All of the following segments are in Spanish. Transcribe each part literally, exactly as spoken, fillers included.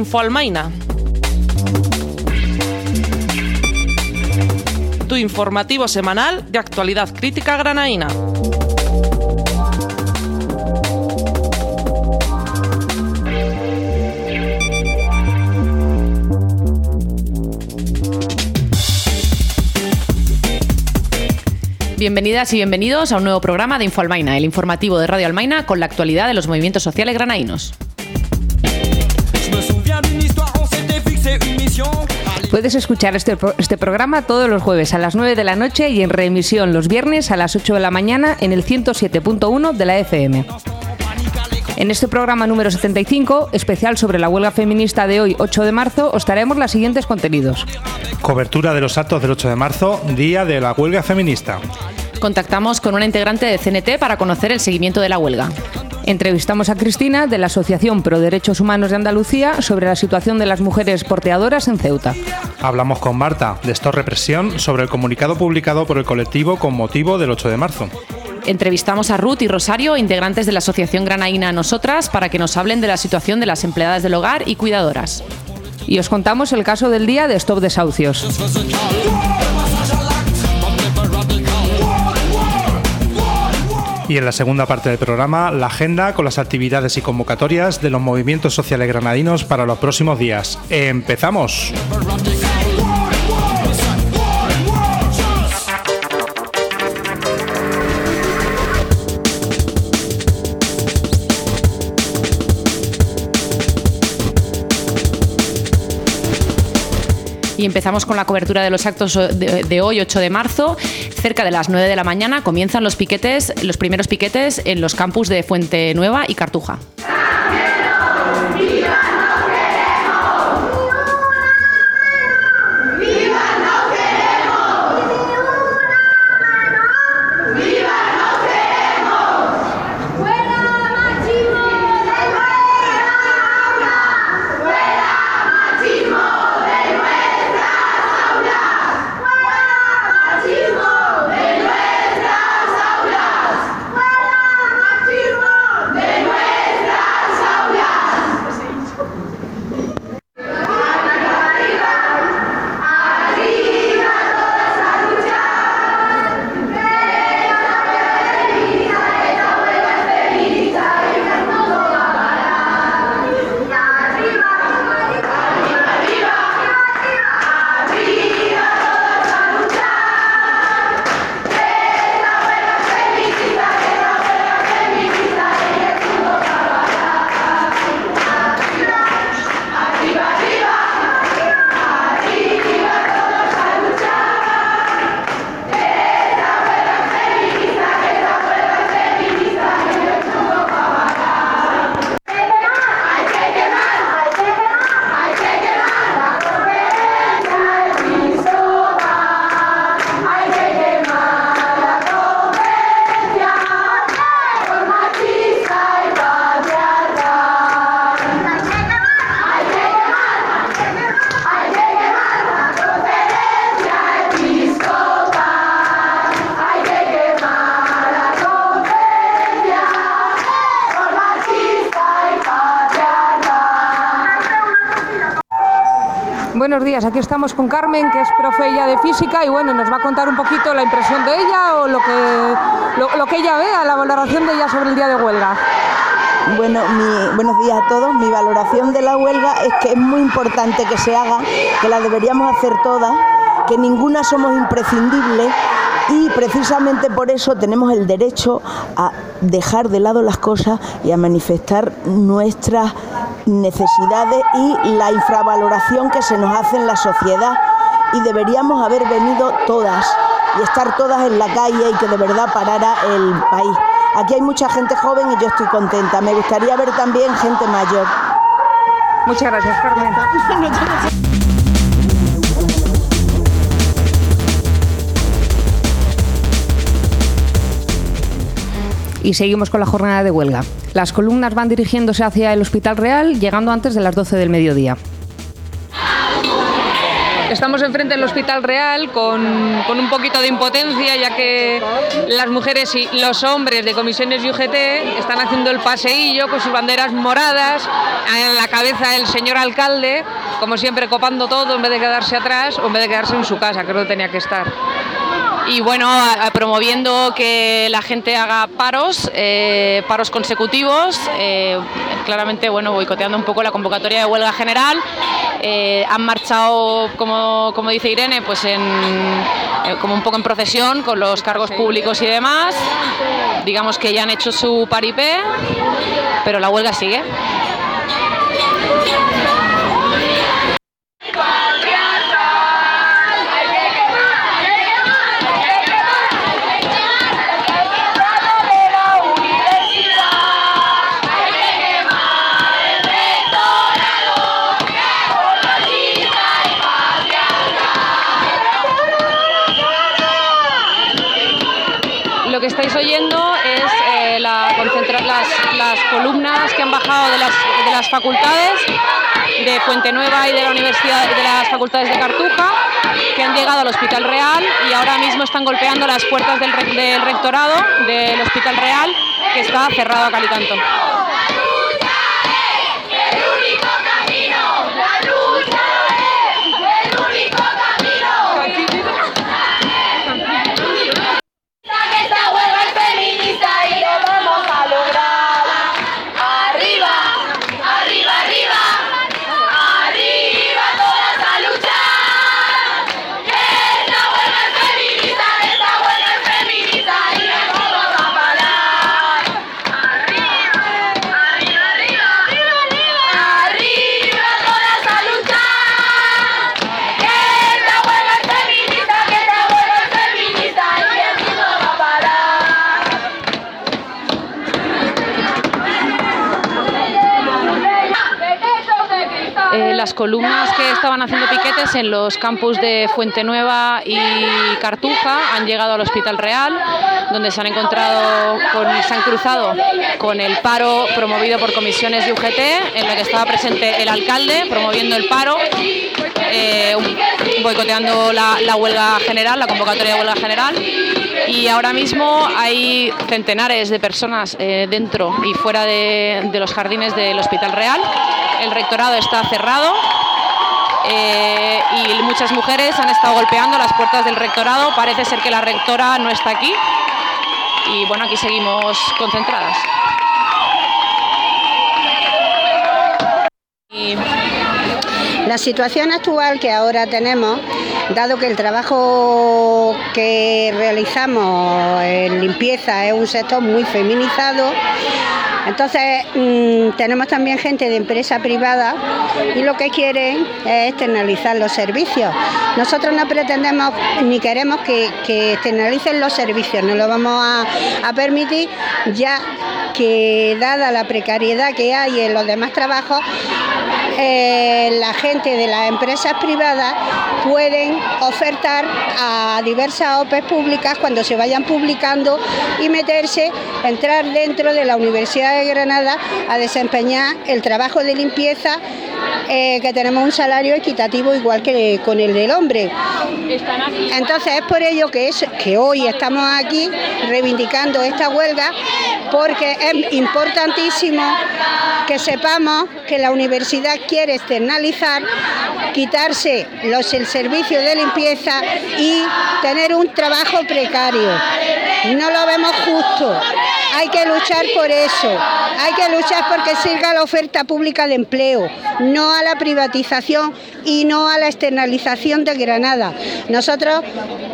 Infoalmaina. Tu informativo semanal de actualidad crítica granaína. Bienvenidas y bienvenidos a un nuevo programa de Infoalmaina, el informativo de Radio Almaina con la actualidad de los movimientos sociales granaínos. Puedes escuchar este, este programa todos los jueves a las nueve de la noche y en reemisión los viernes a las ocho de la mañana en el ciento siete punto uno de la F M. En este programa número setenta y cinco, especial sobre la huelga feminista de hoy, ocho de marzo, os traemos los siguientes contenidos. Cobertura de los actos del ocho de marzo, día de la huelga feminista. Contactamos con una integrante de C N T para conocer el seguimiento de la huelga. Entrevistamos a Cristina, de la Asociación Pro Derechos Humanos de Andalucía, sobre la situación de las mujeres porteadoras en Ceuta. Hablamos con Marta, de Stop Represión, sobre el comunicado publicado por el colectivo con motivo del ocho de marzo. Entrevistamos a Ruth y Rosario, integrantes de la Asociación Granaína Nosotras, para que nos hablen de la situación de las empleadas del hogar y cuidadoras. Y os contamos el caso del día de Stop Desahucios. Y en la segunda parte del programa, la agenda con las actividades y convocatorias de los movimientos sociales granadinos para los próximos días. ¡Empezamos! Y empezamos con la cobertura de los actos de, de hoy, ocho de marzo. Cerca de las nueve de la mañana comienzan los piquetes, los primeros piquetes en los campus de Fuente Nueva y Cartuja. Buenos días, aquí estamos con Carmen, que es profe ella de física, y bueno, nos va a contar un poquito la impresión de ella o lo que, lo, lo que ella vea, la valoración de ella sobre el día de huelga. Bueno, mi, buenos días a todos. Mi valoración de la huelga es que es muy importante que se haga, que la deberíamos hacer todas, que ninguna somos imprescindibles y precisamente por eso tenemos el derecho a dejar de lado las cosas y a manifestar nuestras necesidades y la infravaloración que se nos hace en la sociedad, y deberíamos haber venido todas y estar todas en la calle y que de verdad parara el país. Aquí hay mucha gente joven y yo estoy contenta. Me gustaría ver también gente mayor. Muchas gracias, Carmen. Y seguimos con la jornada de huelga. Las columnas van dirigiéndose hacia el Hospital Real, llegando antes de las doce del mediodía. Estamos enfrente del Hospital Real con, con un poquito de impotencia, ya que las mujeres y los hombres de comisiones y U G T están haciendo el paseillo con sus banderas moradas, en la cabeza el señor alcalde, como siempre copando todo en vez de quedarse atrás o en vez de quedarse en su casa, que no tenía que estar. Y bueno, a, a promoviendo que la gente haga paros, eh, paros consecutivos, eh, claramente bueno, boicoteando un poco la convocatoria de huelga general. Eh, han marchado, como, como dice Irene, pues en, eh, como un poco en procesión con los cargos públicos y demás. Digamos que ya han hecho su paripé, pero la huelga sigue. Lo que estáis oyendo es eh, la, concentrar las, las columnas que han bajado de las, de las facultades de Fuente Nueva y de la Universidad de las facultades de Cartuja, que han llegado al Hospital Real y ahora mismo están golpeando las puertas del, del rectorado del Hospital Real, que está cerrado a cal y canto. Las columnas que estaban haciendo piquetes en los campus de Fuente Nueva y Cartuja han llegado al Hospital Real, donde se han encontrado, con, se han cruzado con el paro promovido por comisiones de U G T, en la que estaba presente el alcalde promoviendo el paro, eh, boicoteando la, la huelga general, la convocatoria de huelga general. Y ahora mismo hay centenares de personas eh, dentro y fuera de, de los jardines del Hospital Real. El rectorado está cerrado eh, y muchas mujeres han estado golpeando las puertas del rectorado. Parece ser que la rectora no está aquí y bueno, aquí seguimos concentradas. Y la situación actual que ahora tenemos, dado que el trabajo que realizamos en limpieza es un sector muy feminizado, entonces mmm, tenemos también gente de empresa privada y lo que quieren es externalizar los servicios. Nosotros no pretendemos ni queremos que, que externalicen los servicios, no lo vamos a, a permitir, ya que dada la precariedad que hay en los demás trabajos, eh, la gente de las empresas privadas pueden ofertar a diversas O P E públicas cuando se vayan publicando y meterse, entrar dentro de la Universidad de Granada a desempeñar el trabajo de limpieza, eh, que tenemos un salario equitativo igual que con el del hombre. Entonces es por ello que, es, que hoy estamos aquí reivindicando esta huelga, porque es importantísimo que sepamos que la universidad quiere externalizar, quitarse los, el servicio de limpieza y tener un trabajo precario. No lo vemos justo, hay que luchar por eso, hay que luchar porque siga la oferta pública de empleo, no a la privatización y no a la externalización de Granada. Nosotros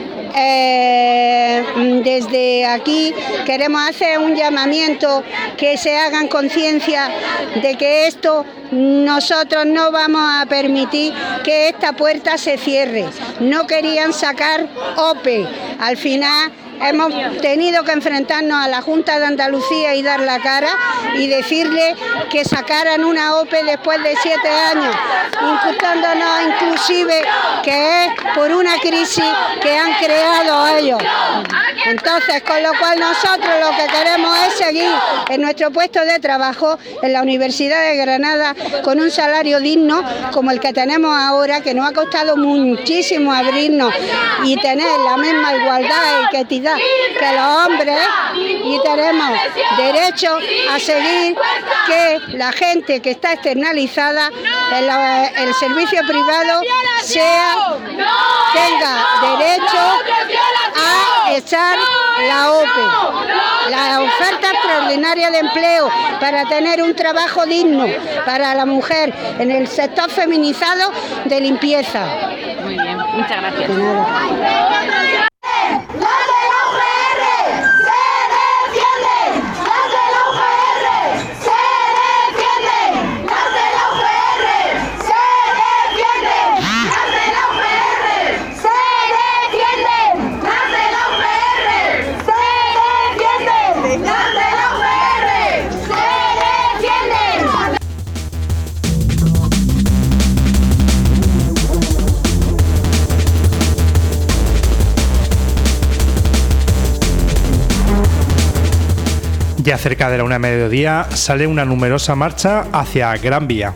Eh, desde aquí queremos hacer un llamamiento, que se hagan conciencia de que esto nosotros no vamos a permitir que esta puerta se cierre. No querían sacar O P E, al final hemos tenido que enfrentarnos a la Junta de Andalucía y dar la cara y decirle que sacaran una O P E después de siete años, imputándonos inclusive que es por una crisis que han creado ellos. Entonces, con lo cual nosotros lo que queremos es seguir en nuestro puesto de trabajo en la Universidad de Granada con un salario digno como el que tenemos ahora, que nos ha costado muchísimo abrirnos y tener la misma igualdad y equidad que los hombres, y tenemos derecho a seguir que la gente que está externalizada en la, el servicio privado sea tenga derecho a echar la O P E, la oferta extraordinaria de empleo para tener un trabajo digno para la mujer en el sector feminizado de limpieza. Muy bien, muchas gracias. Ya cerca de la una de mediodía sale una numerosa marcha hacia Gran Vía.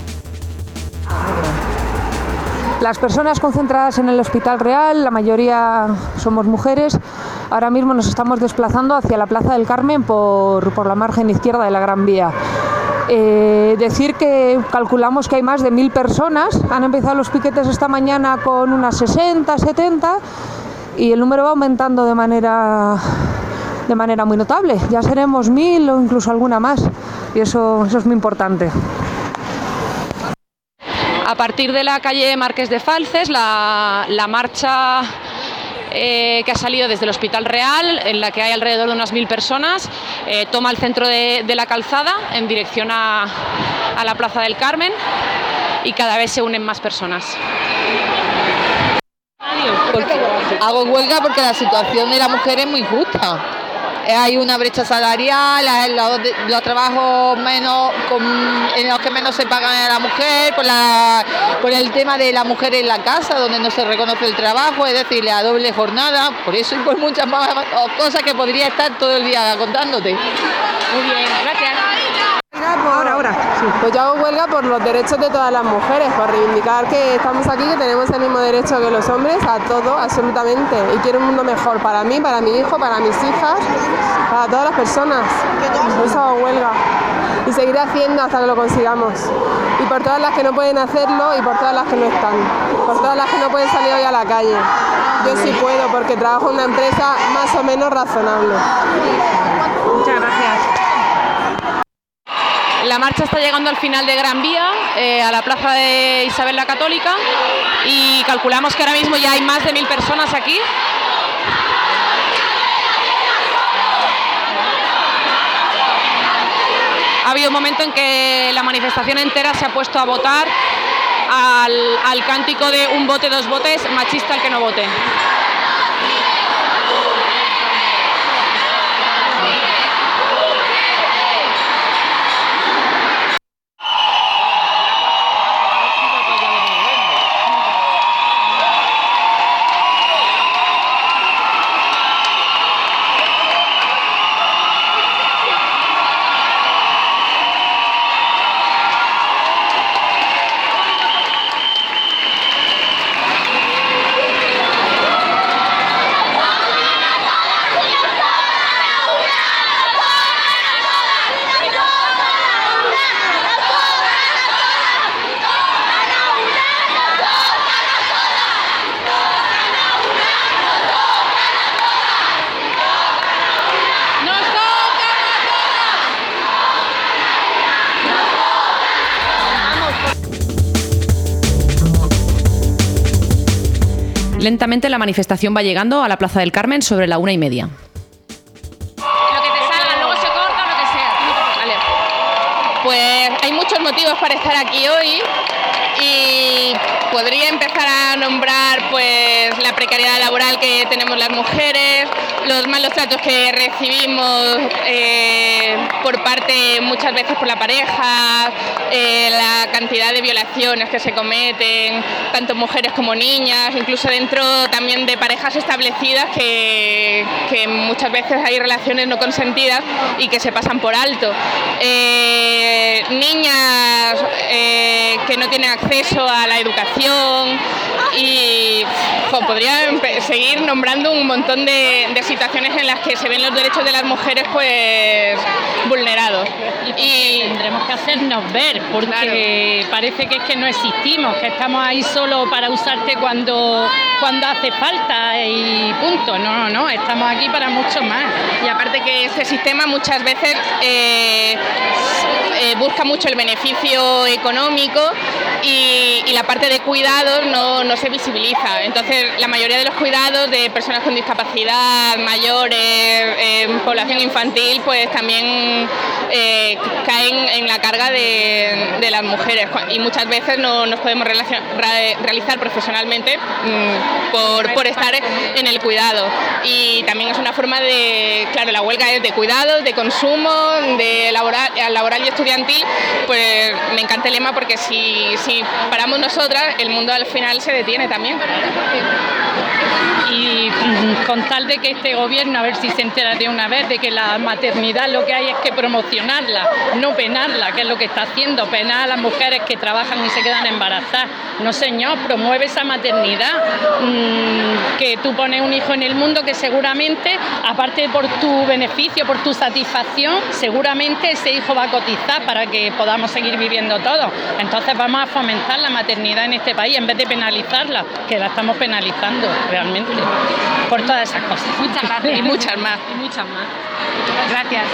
Las personas concentradas en el Hospital Real, la mayoría somos mujeres, ahora mismo nos estamos desplazando hacia la Plaza del Carmen por, por la margen izquierda de la Gran Vía. Eh, decir que calculamos que hay más de mil personas, han empezado los piquetes esta mañana con unas sesenta, setenta y el número va aumentando de manera... de manera muy notable, ya seremos mil o incluso alguna más, y eso, eso es muy importante. A partir de la calle Marqués de Falces, la, la marcha eh, que ha salido desde el Hospital Real, en la que hay alrededor de unas mil personas, eh, toma el centro de, de la calzada en dirección a, a la Plaza del Carmen, y cada vez se unen más personas. Porque hago huelga porque la situación de la mujer es muy justa. Hay una brecha salarial, los, los trabajos menos con, en los que menos se pagan a la mujer, por, la, por el tema de la mujer en la casa, donde no se reconoce el trabajo, es decir, la doble jornada, por eso y por muchas más cosas que podría estar todo el día contándote. Muy bien, gracias. Ahora, ahora. Sí. Pues yo hago huelga por los derechos de todas las mujeres, por reivindicar que estamos aquí, que tenemos el mismo derecho que los hombres, a todo, absolutamente. Y quiero un mundo mejor para mí, para mi hijo, para mis hijas, para todas las personas. Por eso hago huelga. Y seguiré haciendo hasta que lo consigamos. Y por todas las que no pueden hacerlo y por todas las que no están. Por todas las que no pueden salir hoy a la calle. Yo sí puedo porque trabajo en una empresa más o menos razonable. Muchas gracias. La marcha está llegando al final de Gran Vía, eh, a la plaza de Isabel la Católica, y calculamos que ahora mismo ya hay más de mil personas aquí. Ha habido un momento en que la manifestación entera se ha puesto a votar al, al cántico de un vote, dos votes, machista el que no vote. Lentamente la manifestación va llegando a la Plaza del Carmen sobre la una y media. Lo que te salga, luego se corta, lo que sea. Vale. Pues hay muchos motivos para estar aquí hoy y podría empezar a nombrar pues la precariedad laboral que tenemos las mujeres, los malos tratos que recibimos eh, por parte muchas veces por la pareja, eh, la cantidad de violaciones que se cometen, tanto mujeres como niñas, incluso dentro también de parejas establecidas que, que muchas veces hay relaciones no consentidas y que se pasan por alto. Eh, niñas eh, que no tienen acceso a la educación y jo, podría seguir nombrando un montón de, de situaciones en las que se ven los derechos de las mujeres pues vulnerados. Y tendremos que hacernos ver porque claro, parece que es que no existimos, que estamos ahí solo para usarte cuando, cuando hace falta y punto. No, no, no, estamos aquí para mucho más. Y aparte que este sistema muchas veces eh, eh, busca mucho el beneficio económico y, y la parte de cuidados no, no se visibiliza. Entonces la mayoría de los cuidados de personas con discapacidad, mayores, eh, población infantil, pues también eh, caen en la carga de, de las mujeres y muchas veces no nos podemos realizar profesionalmente mmm, por, por estar en el cuidado. Y también es una forma de, claro, la huelga es de cuidados, de consumo, de laboral, laboral y estudiantil, pues me encanta el lema porque si, si paramos nosotras, el mundo al final se detiene también. Y con tal de que este gobierno, a ver si se entera de una vez, de que la maternidad lo que hay es que promocionarla, no penarla, que es lo que está haciendo, penar a las mujeres que trabajan y se quedan embarazadas. No señor, promueve esa maternidad, mmm, que tú pones un hijo en el mundo que seguramente, aparte por tu beneficio, por tu satisfacción, seguramente ese hijo va a cotizar para que podamos seguir viviendo todos. Entonces vamos a fomentar la maternidad en este país en vez de penalizarla, que la estamos penalizando realmente por todas esas cosas. Muchas gracias. Y muchas más. Y muchas más. Gracias.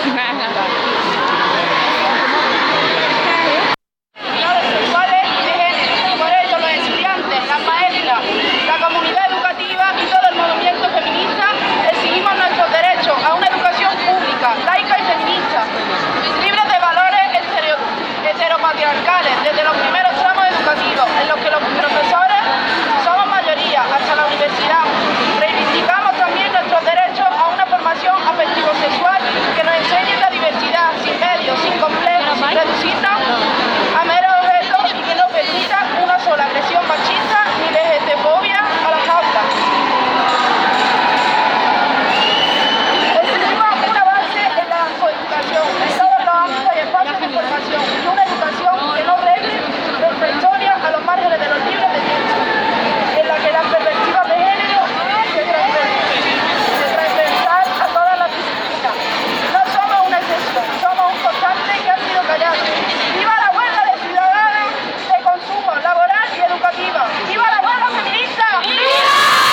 Por ello, los estudiantes, las maestras, la comunidad educativa y todo el movimiento feminista exigimos nuestros derechos a una educación pública, laica y feminista, libre de valores heteropatriarcales desde los primeros tramos educativos, en los que los profesores somos mayoría hasta la universidad. Reivindicamos también nuestros derechos a una formación afectivo-sexual que nos enseñe la diversidad, sin medios, sin complejos, sin reducirnos a meros objetos y que no permita una sola agresión machista ni de LGTBofobia a las aulas. Exigimos un avance en la coeducación, en todos los ámbitos y espacios de formación, y una educación que no regle nuestra historia a los márgenes de los libros de texto, en la que las perspectivas de género se transversal a todas las disciplinas. No somos una excepción, somos un constante que ha sido callado. ¡Viva la huelga de ciudadanas de consumo, laboral y educativa! ¡Viva la huelga feminista! ¡Viva!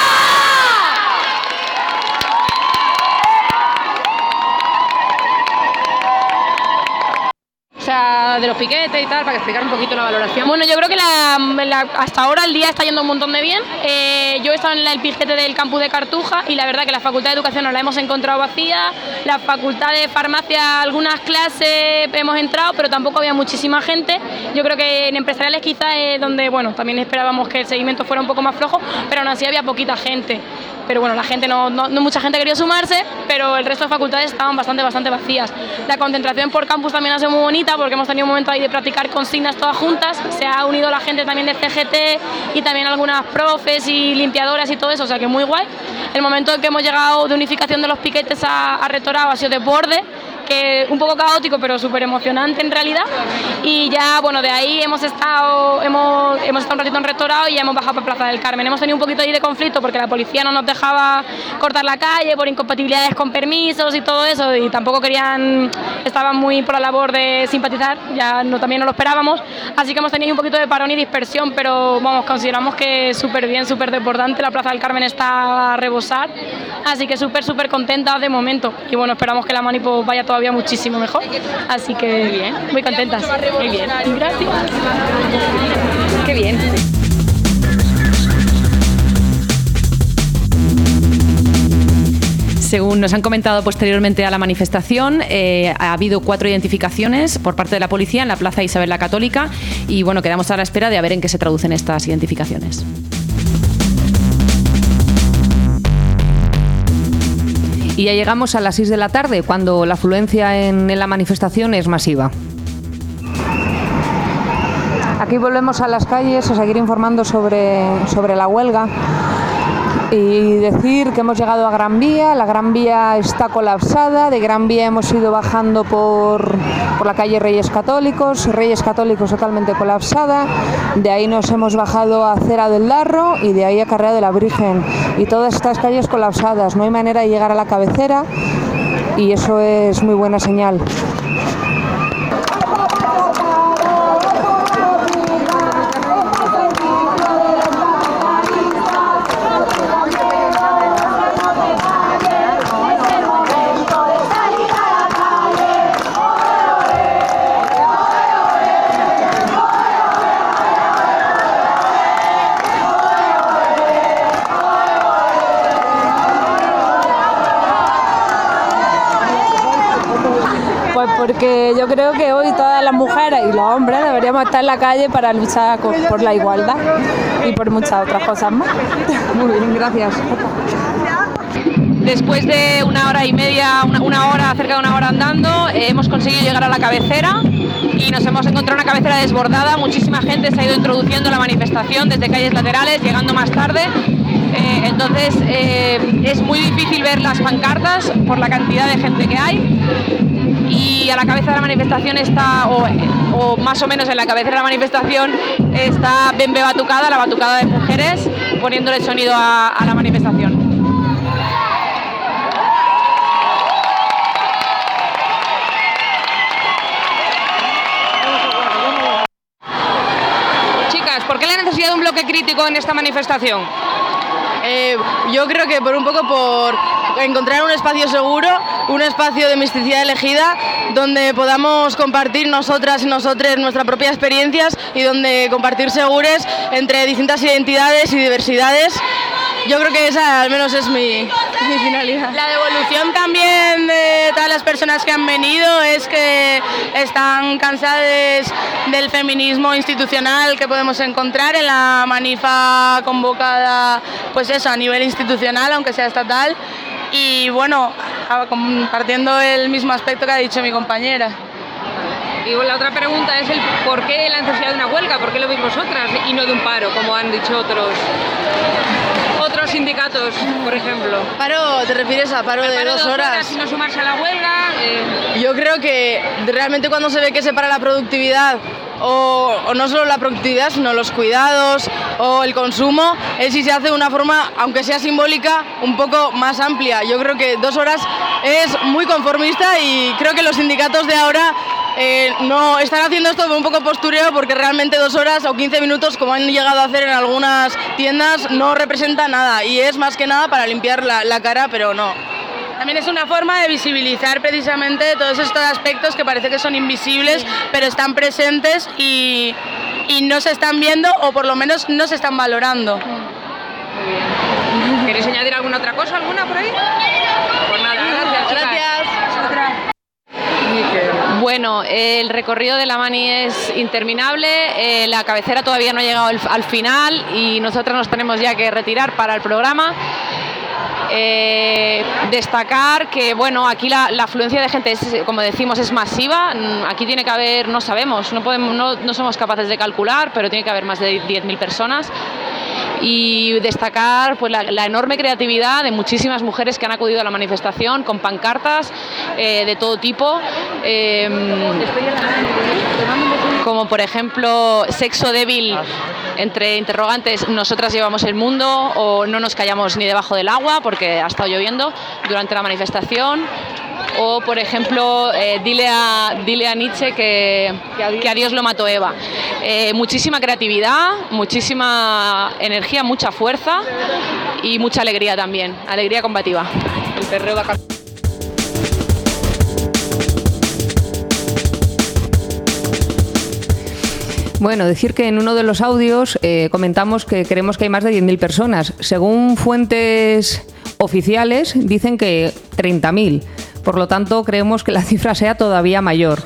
O sea, de los piquetes y tal, para explicar un poquito la valoración. Bueno, yo creo que la, la, hasta ahora el día está yendo un montón de bien. Eh, yo he estado en el piquete del campus de Cartuja y la verdad que la Facultad de Educación nos la hemos encontrado vacía, la Facultad de Farmacia algunas clases hemos entrado, pero tampoco había muchísima gente. Yo creo que en empresariales quizás es donde, bueno, también esperábamos que el seguimiento fuera un poco más flojo, pero aún así había poquita gente. Pero bueno, la gente no, no, no mucha gente quería sumarse, pero el resto de facultades estaban bastante, bastante vacías. La concentración por campus también ha sido muy bonita porque hemos tenido un momento ahí de practicar consignas todas juntas. Se ha unido la gente también de C G T y también algunas profes y limpiadoras y todo eso, o sea que muy guay. El momento en que hemos llegado de unificación de los piquetes a, a rectorado ha sido de borde, que un poco caótico pero súper emocionante en realidad, y ya bueno, de ahí hemos estado hemos, hemos estado un ratito en rectorado y ya hemos bajado para Plaza del Carmen. Hemos tenido un poquito ahí de conflicto porque la policía no nos dejaba cortar la calle por incompatibilidades con permisos y todo eso, y tampoco querían, estaban muy por la labor de simpatizar, ya no, también no lo esperábamos, así que hemos tenido un poquito de parón y dispersión, pero vamos, consideramos que súper bien, súper desbordante, la Plaza del Carmen está a rebosar, así que súper súper contenta de momento, y bueno, esperamos que la manipo vaya todo todavía muchísimo mejor, así que muy bien, muy contentas. Muy bien, gracias. Qué bien. Según según nos han comentado posteriormente a la manifestación, eh, ha habido cuatro identificaciones por parte de la policía en la Plaza Isabel la Católica y bueno, quedamos a la espera de a ver en qué se traducen estas identificaciones. Y ya llegamos a las seis de la tarde, cuando la afluencia en, en la manifestación es masiva. Aquí volvemos a las calles a seguir informando sobre, sobre la huelga y decir que hemos llegado a Gran Vía. La Gran Vía está colapsada. De Gran Vía hemos ido bajando por, por la calle Reyes Católicos, Reyes Católicos totalmente colapsada. De ahí nos hemos bajado a Acera del Darro y de ahí a Carrera de la Virgen. Y todas estas calles colapsadas. No hay manera de llegar a la cabecera y eso es muy buena señal. Porque yo creo que hoy todas las mujeres y los hombres deberíamos estar en la calle para luchar por la igualdad y por muchas otras cosas más. Muy bien, gracias. Después de una hora y media, una, una hora, cerca de una hora andando, eh, hemos conseguido llegar a la cabecera y nos hemos encontrado una cabecera desbordada. Muchísima gente se ha ido introduciendo en la manifestación desde calles laterales, llegando más tarde. Eh, entonces eh, es muy difícil ver las pancartas por la cantidad de gente que hay. Y a la cabeza de la manifestación está, o, o más o menos en la cabecera de la manifestación, está Bembe Batucada, la batucada de mujeres, poniéndole sonido a, a la manifestación. Chicas, ¿por qué la necesidad de un bloque crítico en esta manifestación? Eh, yo creo que por un poco por encontrar un espacio seguro, un espacio de misticidad elegida, donde podamos compartir nosotras y nosotros nuestras propias experiencias y donde compartir segures entre distintas identidades y diversidades. Yo creo que esa al menos es mi, mi finalidad. La devolución también de todas las personas que han venido es que están cansadas del feminismo institucional que podemos encontrar en la manifa convocada, pues eso, a nivel institucional, aunque sea estatal. Y bueno, compartiendo el mismo aspecto que ha dicho mi compañera. Y la otra pregunta es el por qué la necesidad de una huelga, por qué lo veis vosotras y no de un paro, como han dicho otros otros sindicatos, por ejemplo. ¿Paro te refieres a paro, de, paro dos de dos horas? horas y no sumarse a la huelga? Eh... Yo creo que realmente cuando se ve que se para la productividad, o, o no solo la productividad, sino los cuidados o el consumo, es si se hace de una forma, aunque sea simbólica, un poco más amplia. Yo creo que dos horas es muy conformista y creo que los sindicatos de ahora Eh, no están haciendo esto un poco postureo, porque realmente dos horas o quince minutos, como han llegado a hacer en algunas tiendas, no representa nada y es más que nada para limpiar la, la cara, pero no. También es una forma de visibilizar precisamente todos estos aspectos que parece que son invisibles, sí, pero están presentes y, y no se están viendo, o por lo menos no se están valorando. Muy bien. ¿Queréis añadir alguna otra cosa, alguna por ahí? Pues nada, gracias. Gracias. Bueno, el recorrido de la mani es interminable, eh, la cabecera todavía no ha llegado al, al final y nosotros nos tenemos ya que retirar para el programa. Eh, destacar que bueno, aquí la, la afluencia de gente, es, como decimos, es masiva. Aquí tiene que haber, no sabemos, no, podemos, no, no somos capaces de calcular, pero tiene que haber más de diez mil personas. Y destacar pues, la, la enorme creatividad de muchísimas mujeres que han acudido a la manifestación con pancartas eh, de todo tipo, eh, como por ejemplo sexo débil, entre interrogantes, nosotras llevamos el mundo, o no nos callamos ni debajo del agua porque ha estado lloviendo durante la manifestación. O, por ejemplo, eh, dile, a, dile a Nietzsche que, que a Dios lo mató Eva. Eh, muchísima creatividad, muchísima energía, mucha fuerza y mucha alegría también, alegría combativa. El perreo de acá. Bueno, decir que en uno de los audios eh, comentamos que creemos que hay más de diez mil personas. Según fuentes oficiales dicen que treinta mil. Por lo tanto, creemos que la cifra sea todavía mayor.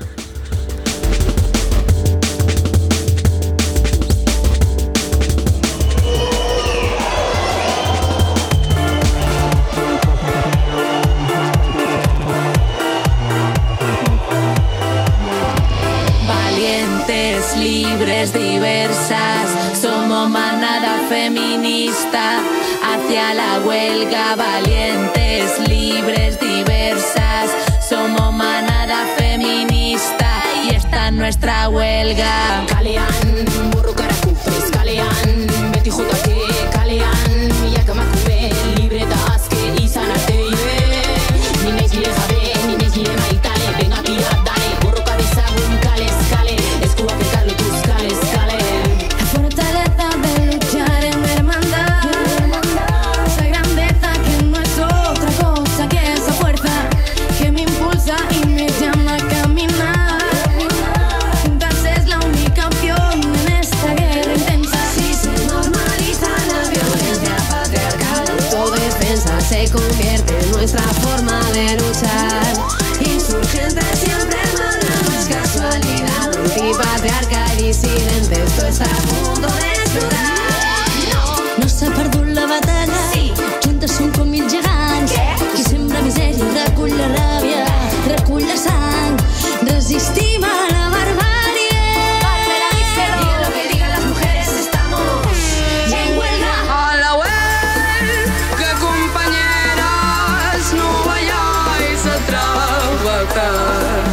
Valientes, libres, diversas, somos manada feminista hacia la huelga. Valientes, libres, diversas, somos manada feminista y esta es nuestra huelga. Kalian, burrukara kupres, Kalian, beti jutake, Kalian, yakamakume, libre da aske izan arte, ni naiz gile jabe, ni naiz gile maitale, venga tira, dale, borroka dezagun kale, eskale, eskuak ekarri tuz kale, eskale. La fortaleza de luchar en hermandad, esa grandeza que no es otra cosa que esa fuerza que me impulsa y me llama a caminar. Juntas es la única opción en esta guerra intensa. Si se normaliza la violencia patriarcal, autodefensa se convierte en nuestra forma de luchar. Insurgente siempre manda, no es casualidad. Antipatriarca y disidente, esto está a punto de explotar. No s'ha perdut la batalla, sí. Juntes som com mil gegants. Qui sembra misèria recull la ràbia, recull la sang. Resistim a la barbàrie. Digan lo que digan las mujeres, estamos en huelga. A la huelga, compañeras, no vayáis a trabajar.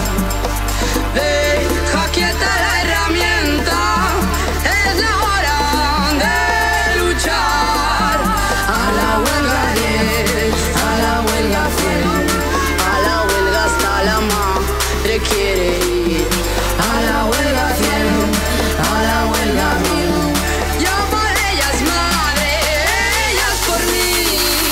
Deja quieta la herramienta, es la hora de luchar. A la huelga diez, a la huelga cien, a la huelga hasta la madre quiere ir. A la huelga cien, a la huelga mil. Yo por ellas madre, ellas por mí.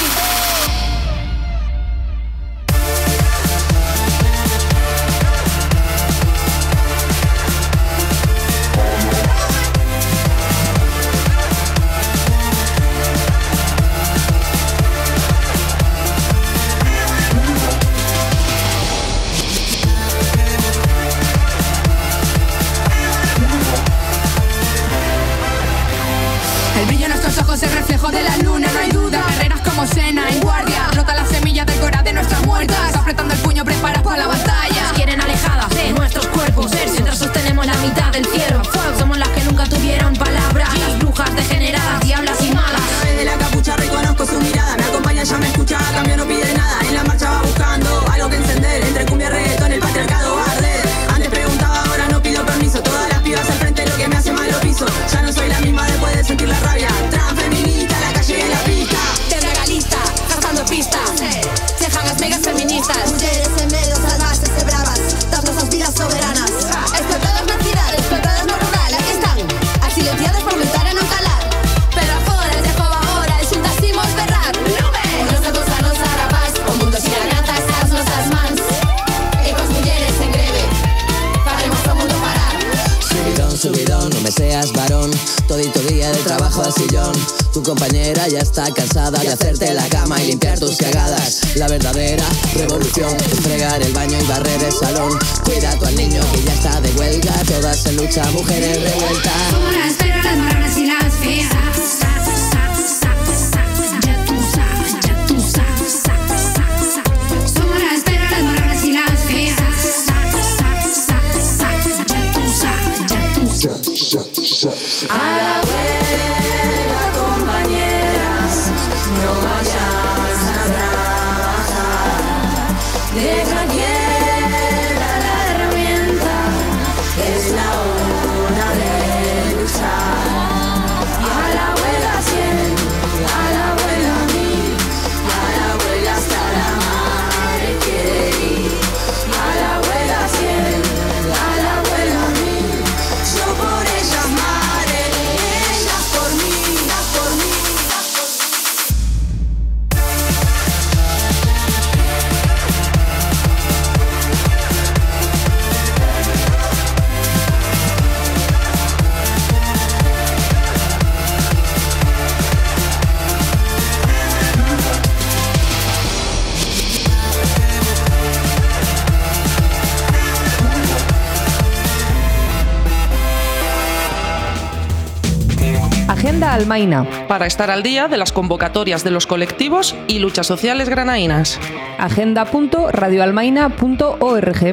El brillo en nuestros ojos es reflejo de la luna, no hay duda. Guerreras como Sena en guardia, brota la semilla del coraje de nuestras muertas. Apretando el puño, preparadas para la batalla. Nos quieren alejadas de nuestros cuerpos, mientras sostenemos la mitad del cielo. Somos las que nunca tuvieron palabras, las brujas degeneradas, diablas y malas. A través de la capucha reconozco su mirada, me acompaña, ya me escucha, a cambio no pide nada. En la marcha va buscando algo que encender, entre cumbia, reggaetón, el patriarcado arde. Antes preguntaba, ahora no pido permiso, todas las pibas al frente, lo que me hace mal lo piso. Ya no soy la misma después de sentir la rabia. Transfeminista, la calle y la pista. Legalista, gastando pistas, dejan las megas feministas. Mujeres en medio salvajes y bravas, dando sus vidas soberanas. Explotadas na cidade, explotadas no rural, aquí están, as silenciadas por mentar e non calar. Pero agora, de joven agora, xuntasimos berrar. O nosa cosa, nosa rapaz, o mundo sin alianzas as nosas mans. E coas mulleres en greve, faremos o mundo parar. Subidón, subidón, no me seas varón, todito día de trabajo al sillón. Tu compañera ya está cansada de hacerte la cama y limpiar tus cagadas. La verdadera revolución es fregar el baño y barrer el salón. Cuida tú al niño que ya está de huelga, todas en lucha, mujeres revueltas. Somos las perras, las marronas y las feas. Ya tú sabes, ya tú sabes. Somos las perras, las marronas y las feas. Ya tú sabes, ya tú sabes. A la huelga, compañeras, no vayas a trabajar. Deja quieta la herramienta, es la hora de luchar. A la huelga cien, a la huelga mil, a la huelga hasta la madre quiere ir. A la huelga cien, a la huelga mil, yo por ellas madre, ellas Agenda Almaina. Para estar al día de las convocatorias de los colectivos y luchas sociales granainas. Agenda punto radio almaina punto org.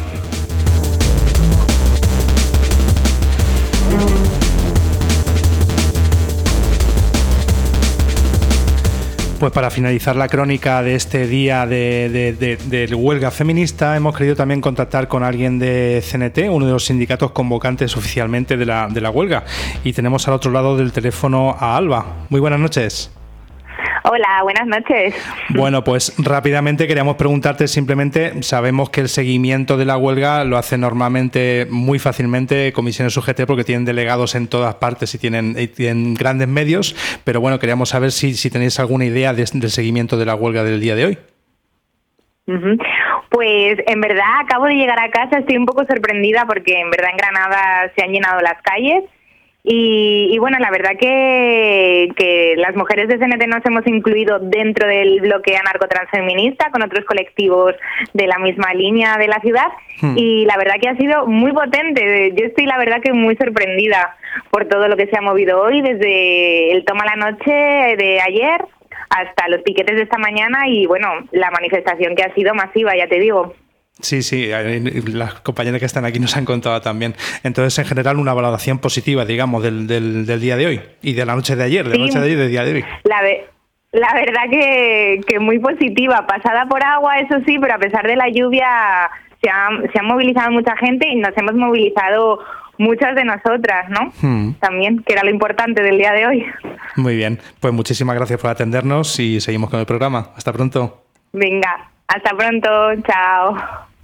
Pues para finalizar la crónica de este día de, de, de, de huelga feminista, hemos querido también contactar con alguien de C N T, uno de los sindicatos convocantes oficialmente de la, de la huelga. Y tenemos al otro lado del teléfono a Alba. Muy buenas noches. Hola, buenas noches. Bueno, pues rápidamente queríamos preguntarte simplemente, sabemos que el seguimiento de la huelga lo hace normalmente muy fácilmente comisiones U G T porque tienen delegados en todas partes y tienen, y tienen grandes medios, pero bueno, queríamos saber si, si tenéis alguna idea de, del seguimiento de la huelga del día de hoy. Uh-huh. Pues en verdad acabo de llegar a casa, estoy un poco sorprendida porque en verdad en Granada se han llenado las calles. Y, y bueno, la verdad que, que las mujeres de C N T nos hemos incluido dentro del bloque anarcotransfeminista con otros colectivos de la misma línea de la ciudad hmm. y la verdad que ha sido muy potente. Yo estoy la verdad que muy sorprendida por todo lo que se ha movido hoy, desde el toma la noche de ayer hasta los piquetes de esta mañana y bueno, la manifestación que ha sido masiva, ya te digo. Sí, sí, las compañeras que están aquí nos han contado también. Entonces, en general, una valoración positiva, digamos, del, del, del día de hoy y de la noche de ayer, de sí, la noche de ayer y del día de hoy. La, ve- la verdad que, que muy positiva, pasada por agua, eso sí, pero a pesar de la lluvia se ha, se ha movilizado mucha gente y nos hemos movilizado muchas de nosotras, ¿no? Hmm. También, que era lo importante del día de hoy. Muy bien, pues muchísimas gracias por atendernos y seguimos con el programa. Hasta pronto. Venga. Hasta pronto, chao.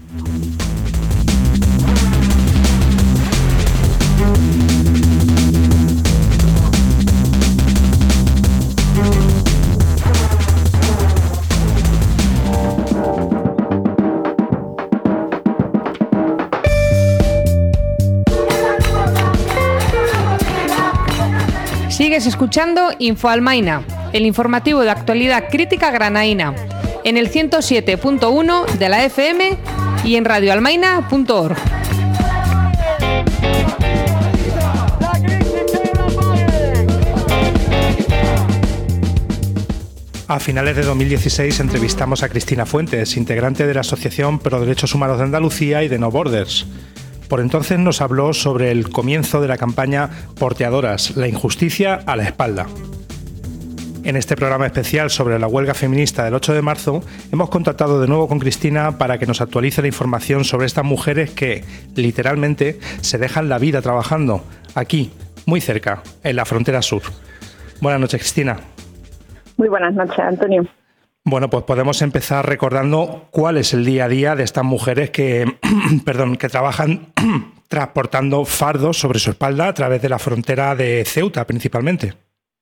Sigues escuchando Info Almaina, el informativo de actualidad crítica granaína, en el ciento siete punto uno de la F M y en radio almaina punto org. A finales de dos mil dieciséis entrevistamos a Cristina Fuentes, integrante de la Asociación Pro Derechos Humanos de Andalucía y de No Borders. Por entonces nos habló sobre el comienzo de la campaña Porteadoras, la injusticia a la espalda. En este programa especial sobre la huelga feminista del ocho de marzo, hemos contactado de nuevo con Cristina para que nos actualice la información sobre estas mujeres que, literalmente, se dejan la vida trabajando, aquí, muy cerca, en la frontera sur. Buenas noches, Cristina. Muy buenas noches, Antonio. Bueno, pues podemos empezar recordando cuál es el día a día de estas mujeres que, perdón, que trabajan transportando fardos sobre su espalda a través de la frontera de Ceuta, principalmente.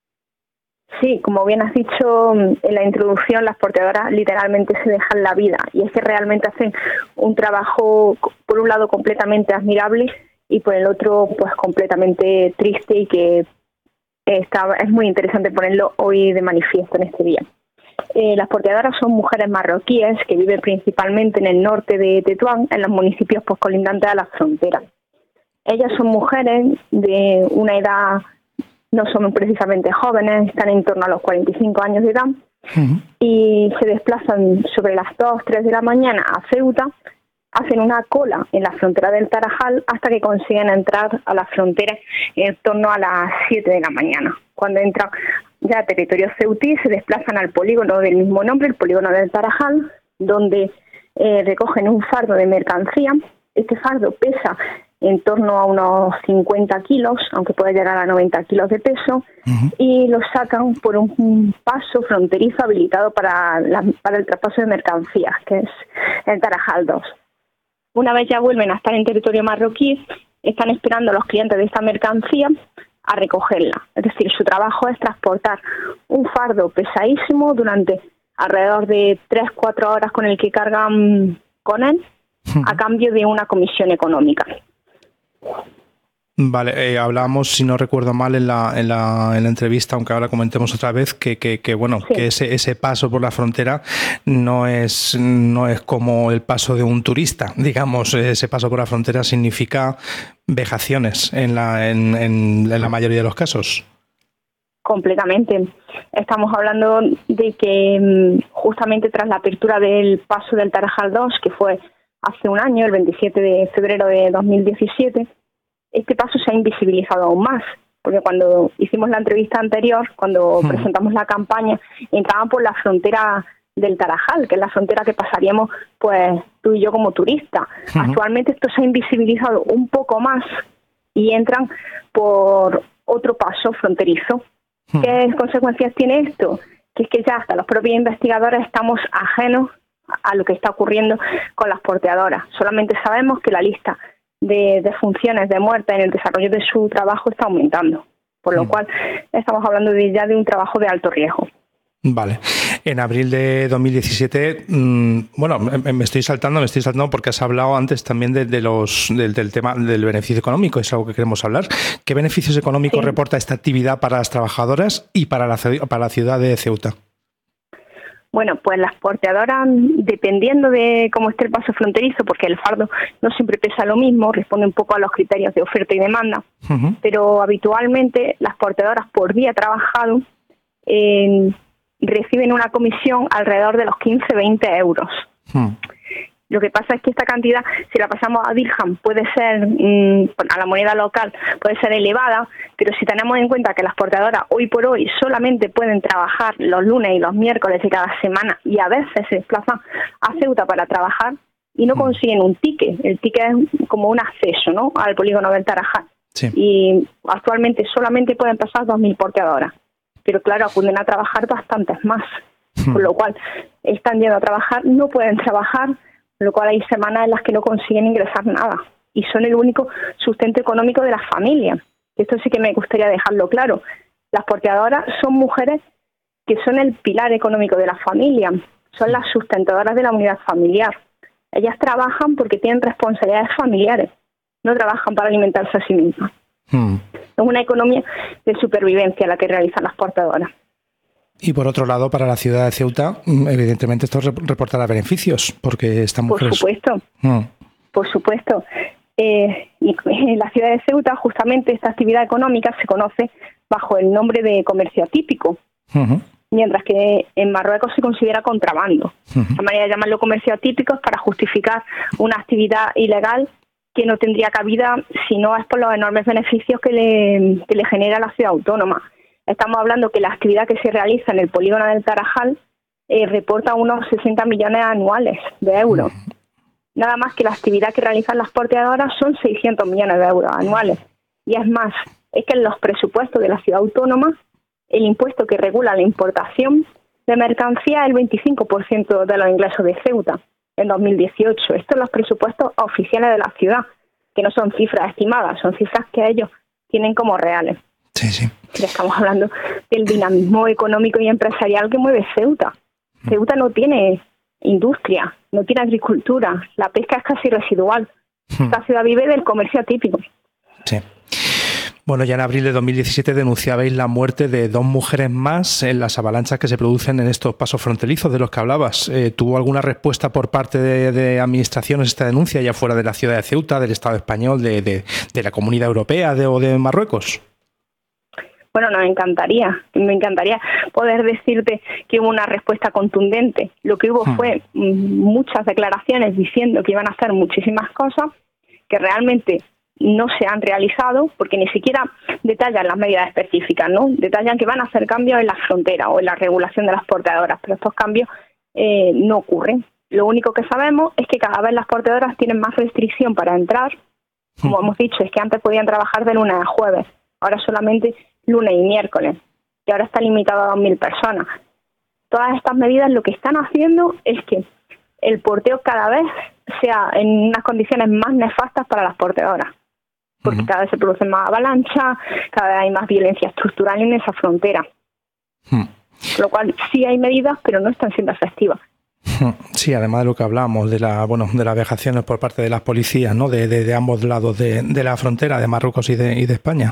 Sí, como bien has dicho en la introducción, las porteadoras literalmente se dejan la vida y es que realmente hacen un trabajo, por un lado, completamente admirable y por el otro, pues completamente triste y que está, es muy interesante ponerlo hoy de manifiesto en este día. Eh, las porteadoras son mujeres marroquíes que viven principalmente en el norte de Tetuán, en los municipios pues, colindantes a la frontera. Ellas son mujeres de una edad, no son precisamente jóvenes, están en torno a los cuarenta y cinco años de edad uh-huh. y se desplazan sobre las dos, tres de la mañana a Ceuta, hacen una cola en la frontera del Tarajal hasta que consiguen entrar a la frontera en torno a las siete de la mañana. Cuando entran ya a territorio ceutí, se desplazan al polígono del mismo nombre, el polígono del Tarajal, donde eh, recogen un fardo de mercancía. Este fardo pesa en torno a unos cincuenta kilos, aunque puede llegar a noventa kilos de peso, uh-huh. y lo sacan por un, un paso fronterizo habilitado para, la, para el traspaso de mercancías, que es el Tarajal dos. Una vez ya vuelven a estar en territorio marroquí, están esperando a los clientes de esta mercancía a recogerla. Es decir, su trabajo es transportar un fardo pesadísimo durante alrededor de tres a cuatro horas con el que cargan con él, a cambio de una comisión económica. Vale, eh, hablábamos, si no recuerdo mal, en la, en la, en la entrevista, aunque ahora comentemos otra vez, que, que, que bueno, sí. que ese, ese paso por la frontera no es, no es como el paso de un turista, digamos. Ese paso por la frontera significa vejaciones en la, en, en, en la mayoría de los casos. Completamente. Estamos hablando de que justamente tras la apertura del paso del Tarajal dos, que fue hace un año, el veintisiete de febrero de dos mil diecisiete, este paso se ha invisibilizado aún más, porque cuando hicimos la entrevista anterior, cuando hmm. presentamos la campaña, entraban por la frontera del Tarajal, que es la frontera que pasaríamos pues tú y yo como turistas. Uh-huh. Actualmente esto se ha invisibilizado un poco más y entran por otro paso fronterizo. Uh-huh. ¿Qué consecuencias tiene esto? Que es que ya hasta los propios investigadores estamos ajenos a lo que está ocurriendo con las porteadoras. Solamente sabemos que la lista de, de funciones de muerte en el desarrollo de su trabajo está aumentando, por lo uh-huh. cual estamos hablando de ya de un trabajo de alto riesgo. Vale. En abril de dos mil diecisiete, mmm, bueno, me, me estoy saltando, me estoy saltando porque has hablado antes también de, de los del, del tema del beneficio económico, es algo que queremos hablar. ¿Qué beneficios económicos sí. reporta esta actividad para las trabajadoras y para la, para la ciudad de Ceuta? Bueno, pues las porteadoras, dependiendo de cómo esté el paso fronterizo, porque el fardo no siempre pesa lo mismo, responde un poco a los criterios de oferta y demanda, uh-huh. pero habitualmente las porteadoras por día trabajado eh, reciben una comisión alrededor de los quince a veinte euros. Hmm. Lo que pasa es que esta cantidad, si la pasamos a dirham, puede ser, mmm, a la moneda local, puede ser elevada, pero si tenemos en cuenta que las porteadoras hoy por hoy solamente pueden trabajar los lunes y los miércoles de cada semana y a veces se desplazan a Ceuta para trabajar y no consiguen un ticket. El ticket es como un acceso, ¿no?, al polígono del Tarajal. Sí. Y actualmente solamente pueden pasar dos mil porteadoras. Pero claro, acuden a trabajar bastantes más, hmm. con lo cual están yendo a trabajar, no pueden trabajar, con lo cual hay semanas en las que no consiguen ingresar nada y son el único sustento económico de las familias. Esto sí que me gustaría dejarlo claro. Las porteadoras son mujeres que son el pilar económico de la familia, son las sustentadoras de la unidad familiar. Ellas trabajan porque tienen responsabilidades familiares, no trabajan para alimentarse a sí mismas. Hmm. Es una economía de supervivencia la que realizan las portadoras. Y por otro lado, para la ciudad de Ceuta, evidentemente esto reportará beneficios, porque están mujeres... Por supuesto, hmm. por supuesto. Eh, y en la ciudad de Ceuta, justamente esta actividad económica se conoce bajo el nombre de comercio atípico, uh-huh. mientras que en Marruecos se considera contrabando. Uh-huh. La manera de llamarlo comercio atípico es para justificar una actividad ilegal que no tendría cabida si no es por los enormes beneficios que le, que le genera la ciudad autónoma. Estamos hablando que la actividad que se realiza en el polígono del Tarajal eh, reporta unos sesenta millones anuales de euros. Mm. Nada más que la actividad que realizan las porteadoras son seiscientos millones de euros anuales. Y es más, es que en los presupuestos de la ciudad autónoma, el impuesto que regula la importación de mercancía es el veinticinco por ciento de los ingresos de Ceuta en dos mil dieciocho. Estos son los presupuestos oficiales de la ciudad, que no son cifras estimadas, son cifras que ellos tienen como reales. Sí, sí. Ya estamos hablando del dinamismo económico y empresarial que mueve Ceuta. Ceuta no tiene industria, no tiene agricultura, la pesca es casi residual. Esta ciudad vive del comercio atípico. Sí. Bueno, ya en abril de dos mil diecisiete denunciabais la muerte de dos mujeres más en las avalanchas que se producen en estos pasos fronterizos de los que hablabas. Eh, ¿Tuvo alguna respuesta por parte de, de administraciones esta denuncia, ya fuera de la ciudad de Ceuta, del Estado español, de, de, de la Comunidad Europea de, o de Marruecos? Bueno, nos encantaría, me encantaría poder decirte que hubo una respuesta contundente. Lo que hubo hmm. fue muchas declaraciones diciendo que iban a hacer muchísimas cosas que realmente no se han realizado, porque ni siquiera detallan las medidas específicas, ¿no? Detallan que van a hacer cambios en la frontera o en la regulación de las porteadoras, pero estos cambios eh, no ocurren. Lo único que sabemos es que cada vez las porteadoras tienen más restricción para entrar. Como hmm. hemos dicho, es que antes podían trabajar de lunes a jueves, ahora solamente lunes y miércoles, y ahora está limitado a dos mil personas. Todas estas medidas lo que están haciendo es que el porteo cada vez sea en unas condiciones más nefastas para las porteadoras, porque uh-huh. cada vez se producen más avalanchas, cada vez hay más violencia estructural en esa frontera. Uh-huh. Con lo cual sí hay medidas, pero no están siendo efectivas. Sí, además de lo que hablamos de la bueno de las vejaciones por parte de las policías, ¿no? de, de, de ambos lados de, de la frontera, de Marruecos y de, y de España.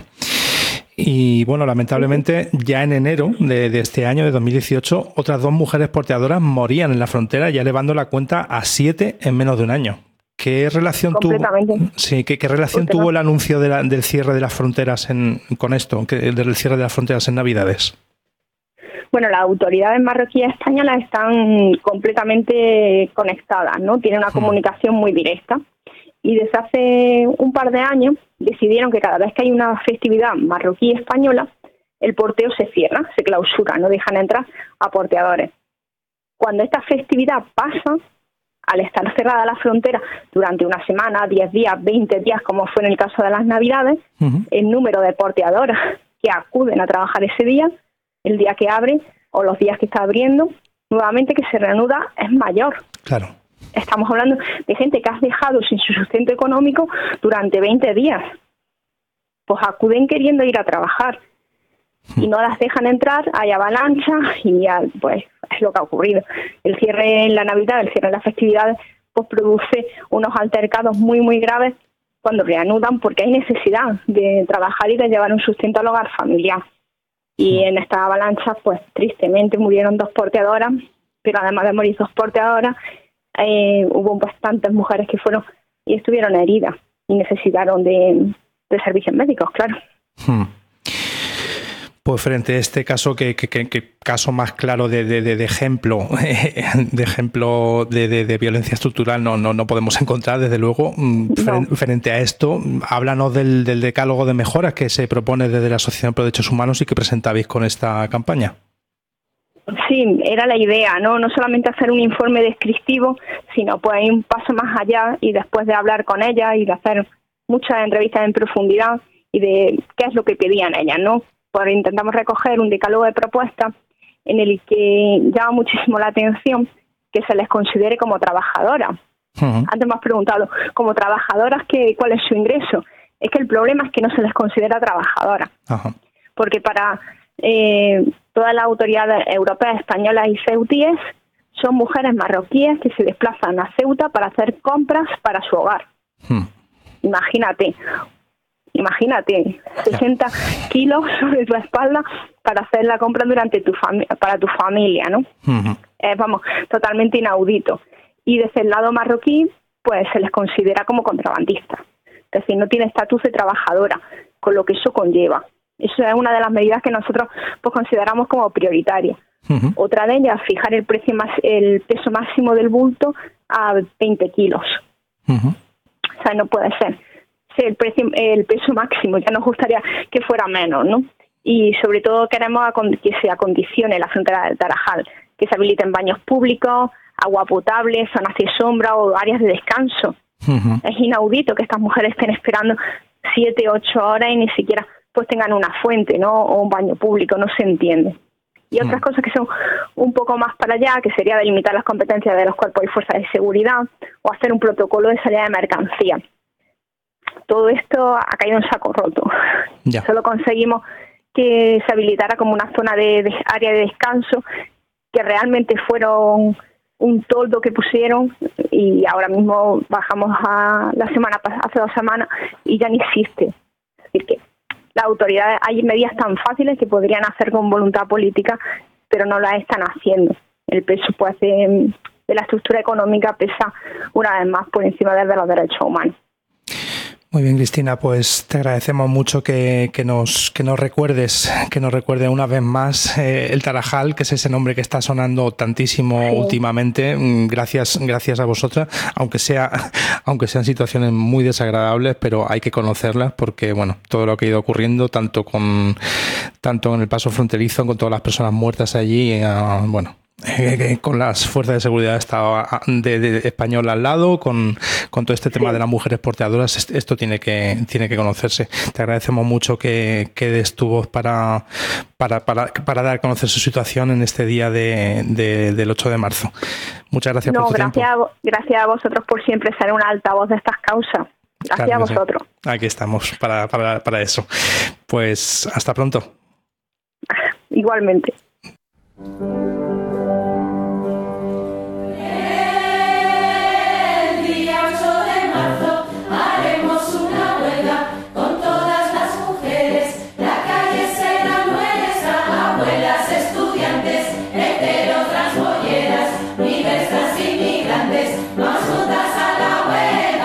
Y bueno, lamentablemente ya en enero de, de este año, de dos mil dieciocho, otras dos mujeres porteadoras morían en la frontera, ya elevando la cuenta a siete en menos de un año. ¿Qué relación tuvo? Sí, ¿qué, qué relación Usted no. tuvo el anuncio de la, del cierre de las fronteras en, con esto, que, del cierre de las fronteras en Navidades? Bueno, las autoridades marroquíes y españolas están completamente conectadas, ¿no? Tienen una comunicación muy directa. Y desde hace un par de años decidieron que cada vez que hay una festividad marroquí española, el porteo se cierra, se clausura, no dejan entrar a porteadores. Cuando esta festividad pasa, al estar cerrada la frontera durante una semana, diez días, veinte días, como fue en el caso de las Navidades, uh-huh. el número de porteadoras que acuden a trabajar ese día, el día que abre o los días que está abriendo, nuevamente que se reanuda, es mayor. Claro. Estamos hablando de gente que has dejado sin su sustento económico durante veinte días. Pues acuden queriendo ir a trabajar y no las dejan entrar, hay avalanchas y ya, pues es lo que ha ocurrido. El cierre en la Navidad, el cierre en las festividades, pues produce unos altercados muy, muy graves cuando reanudan porque hay necesidad de trabajar y de llevar un sustento al hogar familiar. Y en esta avalancha, pues tristemente murieron dos porteadoras, pero además de morir dos porteadoras, eh, hubo bastantes mujeres que fueron y estuvieron heridas y necesitaron de, de servicios médicos, claro. Hmm. Pues frente a este caso, que, que, que, que caso más claro de, de, de ejemplo, de ejemplo de, de, de violencia estructural no, no, no podemos encontrar, desde luego. Frente, no. frente a esto, háblanos del, del decálogo de mejoras que se propone desde la Asociación por Derechos Humanos y que presentabais con esta campaña. Sí, era la idea, ¿no? No solamente hacer un informe descriptivo, sino pues ir un paso más allá y después de hablar con ellas y de hacer muchas entrevistas en profundidad y de qué es lo que pedían ellas, ¿no? Pues intentamos recoger un decálogo de propuestas en el que llama muchísimo la atención que se les considere como trabajadoras. Uh-huh. Antes me has preguntado, como trabajadoras, ¿qué, ¿cuál es su ingreso? Es que el problema es que no se les considera trabajadoras. Uh-huh. Porque para eh, todas las autoridades europeas, españolas y ceutíes son mujeres marroquíes que se desplazan a Ceuta para hacer compras para su hogar. Uh-huh. Imagínate. Imagínate, sesenta kilos sobre tu espalda para hacer la compra durante tu fami- para tu familia, ¿no? Uh-huh. Eh, vamos, totalmente inaudito. Y desde el lado marroquí, pues se les considera como contrabandistas. Es decir, no tiene estatus de trabajadora, con lo que eso conlleva. Eso es una de las medidas que nosotros pues consideramos como prioritaria. Uh-huh. Otra de ellas, fijar el precio más, el peso máximo del bulto a veinte kilos. Uh-huh. O sea, no puede ser. El, precio, el peso máximo, ya nos gustaría que fuera menos, ¿no? Y sobre todo queremos que se acondicione la frontera del Tarajal, que se habiliten baños públicos, agua potable, zonas de sombra o áreas de descanso. Uh-huh. Es inaudito que estas mujeres estén esperando siete, ocho horas y ni siquiera pues tengan una fuente, ¿no? O un baño público, no se entiende. Y otras uh-huh. cosas que son un poco más para allá, que sería delimitar las competencias de los cuerpos y fuerzas de seguridad o hacer un protocolo de salida de mercancía. Todo esto ha caído en saco roto. Ya. Solo conseguimos que se habilitara como una zona de, de área de descanso, que realmente fueron un toldo que pusieron y ahora mismo bajamos a la semana hace dos semanas y ya no existe. Es decir, que las autoridades, hay medidas tan fáciles que podrían hacer con voluntad política, pero no las están haciendo. El peso pues, de, de la estructura económica pesa una vez más por encima de los derechos humanos. Muy bien, Cristina, pues te agradecemos mucho que, que nos que nos recuerdes, que nos recuerde una vez más eh, el Tarajal, que es ese nombre que está sonando tantísimo sí. últimamente. Gracias, gracias a vosotras, aunque sea, aunque sean situaciones muy desagradables, pero hay que conocerlas porque bueno, todo lo que ha ido ocurriendo, tanto con tanto en el paso fronterizo, con todas las personas muertas allí, eh, bueno. Eh, con las fuerzas de seguridad estaba de, de, de español al lado, con, con todo este tema sí. de las mujeres porteadoras, esto tiene que tiene que conocerse. Te agradecemos mucho que, que des tu voz para, para, para, para dar a conocer su situación en este día de, de, del ocho de marzo. Muchas gracias no, por tu gracias tiempo. A, gracias a vosotros por siempre ser una altavoz de estas causas. Gracias claro a vosotros. Sí. Aquí estamos para, para, para eso. Pues hasta pronto. Igualmente. Heteros, transbolleras, diversas, inmigrantes, nos juntas a la huelga.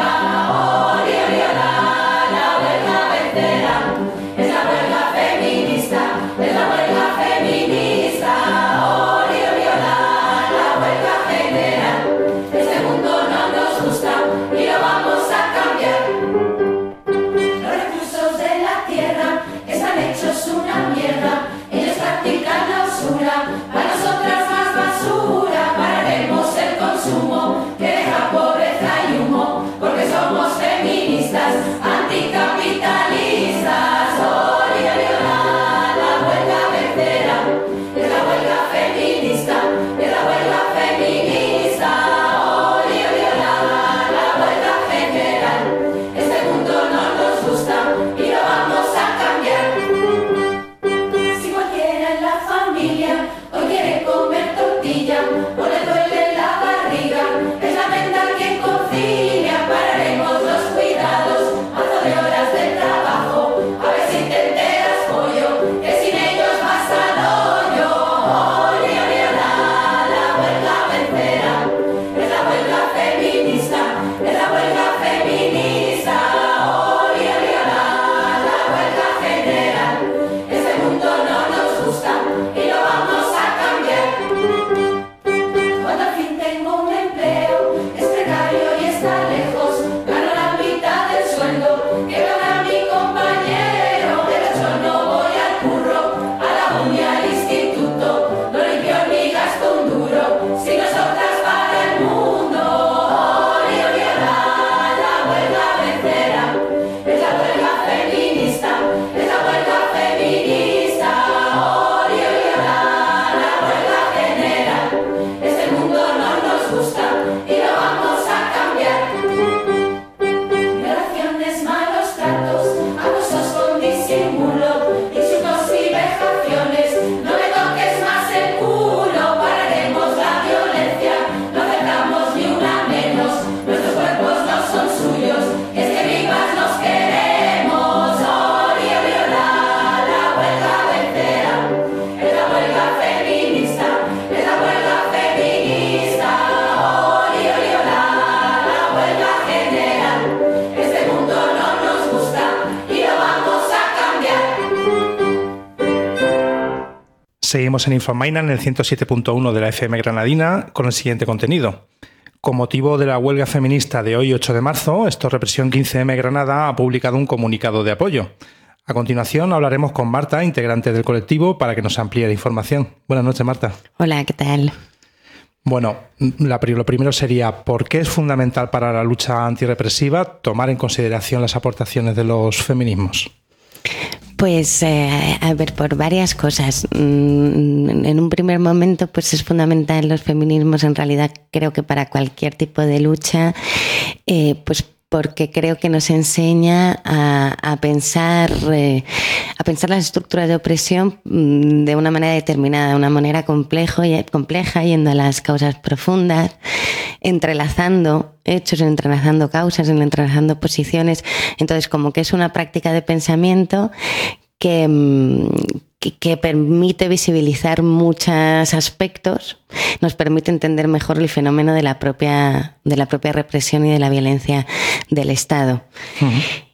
Seguimos en Infomaina en el ciento siete punto uno de la F M granadina con el siguiente contenido. Con motivo de la huelga feminista de hoy, ocho de marzo, Stop Represión quince eme Granada ha publicado un comunicado de apoyo. A continuación hablaremos con Marta, integrante del colectivo, para que nos amplíe la información. Buenas noches, Marta. Hola, ¿qué tal? Bueno, la, lo primero sería, ¿por qué es fundamental para la lucha antirrepresiva tomar en consideración las aportaciones de los feminismos? Pues, eh, a ver, por varias cosas. En un primer momento, pues es fundamental los feminismos, en realidad creo que para cualquier tipo de lucha, eh, pues porque creo que nos enseña a, a pensar eh, a pensar las estructuras de opresión de una manera determinada, de una manera complejo y, compleja, yendo a las causas profundas, entrelazando hechos, entrelazando causas, entrelazando posiciones. Entonces, como que es una práctica de pensamiento que, que, que permite visibilizar muchos aspectos, nos permite entender mejor el fenómeno de la propia, de la propia represión y de la violencia del Estado. Uh-huh.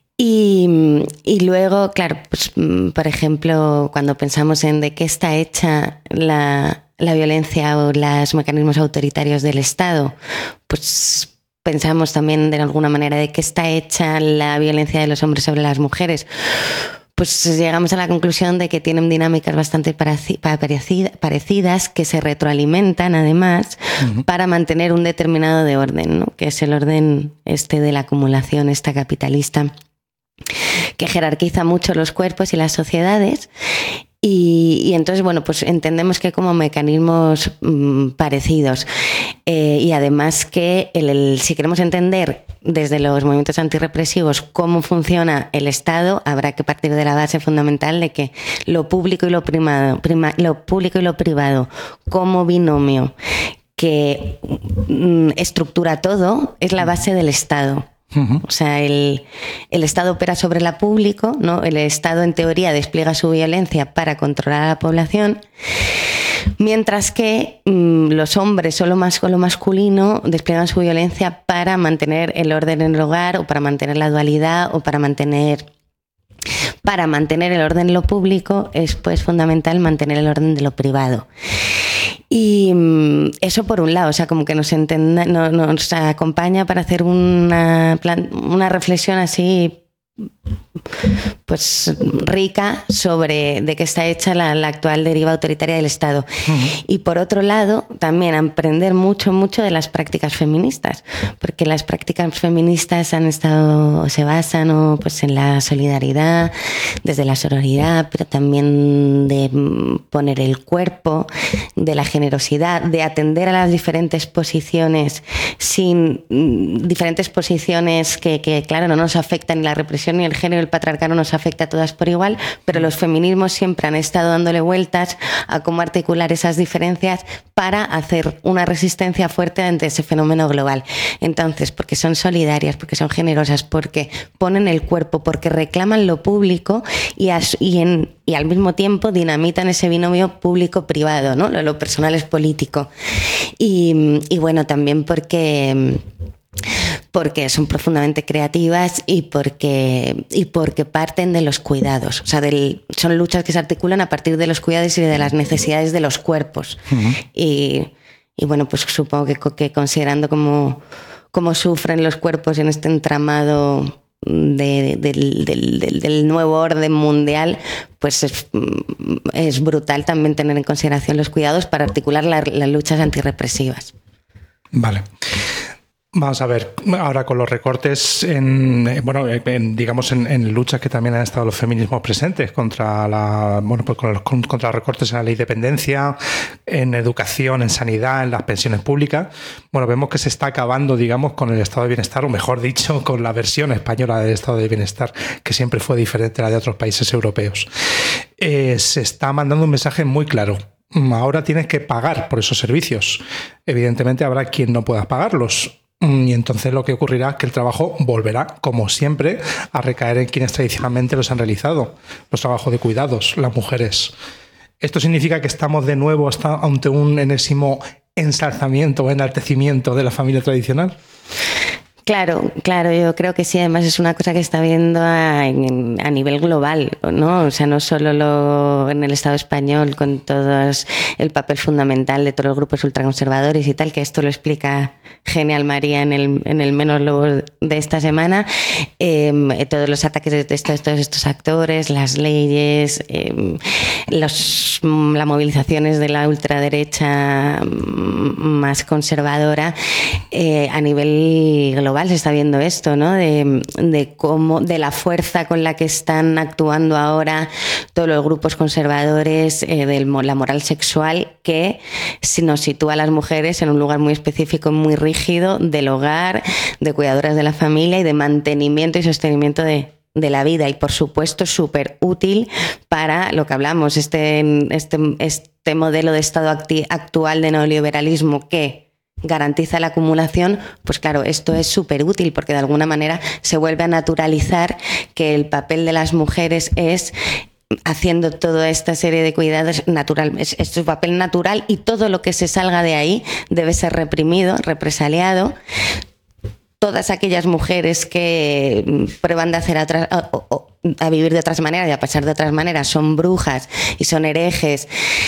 Y, y luego, claro, pues, por ejemplo, cuando pensamos en de qué está hecha la, la violencia o los mecanismos autoritarios del Estado, pues pensamos también de alguna manera de qué está hecha la violencia de los hombres sobre las mujeres. Pues llegamos a la conclusión de que tienen dinámicas bastante parecidas, que se retroalimentan además uh-huh. para mantener un determinado de orden, ¿no? Que es el orden este de la acumulación, esta capitalista, que jerarquiza mucho los cuerpos y las sociedades. Y, y entonces, bueno, pues entendemos que como mecanismos mmm, parecidos. Eh, y además que el, el, si queremos entender desde los movimientos antirrepresivos cómo funciona el Estado, habrá que partir de la base fundamental de que lo público y lo privado, prima, lo público y lo privado como binomio que mmm, estructura todo es la base del Estado. Uh-huh. O sea, el, el Estado opera sobre la público, ¿no? El Estado en teoría despliega su violencia para controlar a la población, mientras que mmm, los hombres o lo, más, o lo masculino despliegan su violencia para mantener el orden en el hogar o para mantener la dualidad o para mantener... Para mantener el orden en lo público es pues fundamental mantener el orden de lo privado. Y eso por un lado, o sea, como que nos, entenda, no, nos acompaña para hacer una, plan, una reflexión así pues rica sobre de qué está hecha la, la actual deriva autoritaria del Estado. Uh-huh. Y por otro lado, también aprender mucho, mucho de las prácticas feministas, porque las prácticas feministas han estado, se basan ¿no? pues en la solidaridad, desde la sororidad, pero también de poner el cuerpo, de la generosidad, de atender a las diferentes posiciones, sin diferentes posiciones que, que claro, no nos afectan ni la represión ni el género, el patriarcado nos afecta a todas por igual, pero los feminismos siempre han estado dándole vueltas a cómo articular esas diferencias para hacer una resistencia fuerte ante ese fenómeno global. Entonces, porque son solidarias, porque son generosas, porque ponen el cuerpo, porque reclaman lo público y, as, y, en, y al mismo tiempo dinamitan ese binomio público-privado, ¿no? Lo, lo personal es político. Y, y bueno, también porque... porque son profundamente creativas y porque, y porque parten de los cuidados. O sea, del, son luchas que se articulan a partir de los cuidados y de las necesidades de los cuerpos. Uh-huh. Y, y bueno, pues supongo que, que considerando cómo, cómo sufren los cuerpos en este entramado de, de, del, del, del nuevo orden mundial, pues es, es brutal también tener en consideración los cuidados para articular la, las luchas antirrepresivas. Vale. Vamos a ver, ahora con los recortes, en, bueno, en, digamos en, en luchas que también han estado los feminismos presentes contra la, bueno, pues con los, contra los recortes en la ley de dependencia, en educación, en sanidad, en las pensiones públicas. Bueno, vemos que se está acabando, digamos, con el estado de bienestar, o mejor dicho, con la versión española del estado de bienestar, que siempre fue diferente a la de otros países europeos. Eh, se está mandando un mensaje muy claro. Ahora tienes que pagar por esos servicios. Evidentemente habrá quien no pueda pagarlos. Y entonces lo que ocurrirá es que el trabajo volverá, como siempre, a recaer en quienes tradicionalmente los han realizado. Los trabajos de cuidados, las mujeres. ¿Esto significa que estamos de nuevo hasta ante un enésimo ensalzamiento o enaltecimiento de la familia tradicional? Claro, claro, yo creo que sí, además es una cosa que está viendo a, a nivel global, ¿no? O sea, no solo lo, en el Estado español con todo el papel fundamental de todos los grupos ultraconservadores y tal, que esto lo explica genial María en el, en el Menos Lobos de esta semana, eh, todos los ataques de estos, todos estos actores, las leyes, eh, los, las movilizaciones de la ultraderecha más conservadora, eh, a nivel global se está viendo esto, ¿no? De, de cómo, de la fuerza con la que están actuando ahora todos los grupos conservadores, eh, de la moral sexual, que nos sitúa a las mujeres en un lugar muy específico, muy rígido, del hogar, de cuidadoras de la familia y de mantenimiento y sostenimiento de, de la vida. Y por supuesto súper útil para lo que hablamos, este, este, este modelo de Estado actual de neoliberalismo que garantiza la acumulación. Pues claro, esto es súper útil porque de alguna manera se vuelve a naturalizar que el papel de las mujeres es, haciendo toda esta serie de cuidados, natural, es, es su papel natural, y todo lo que se salga de ahí debe ser reprimido, represaliado. Todas aquellas mujeres que prueban de hacer atrás, a, a, a vivir de otras maneras y a pasar de otras maneras son brujas y son herejes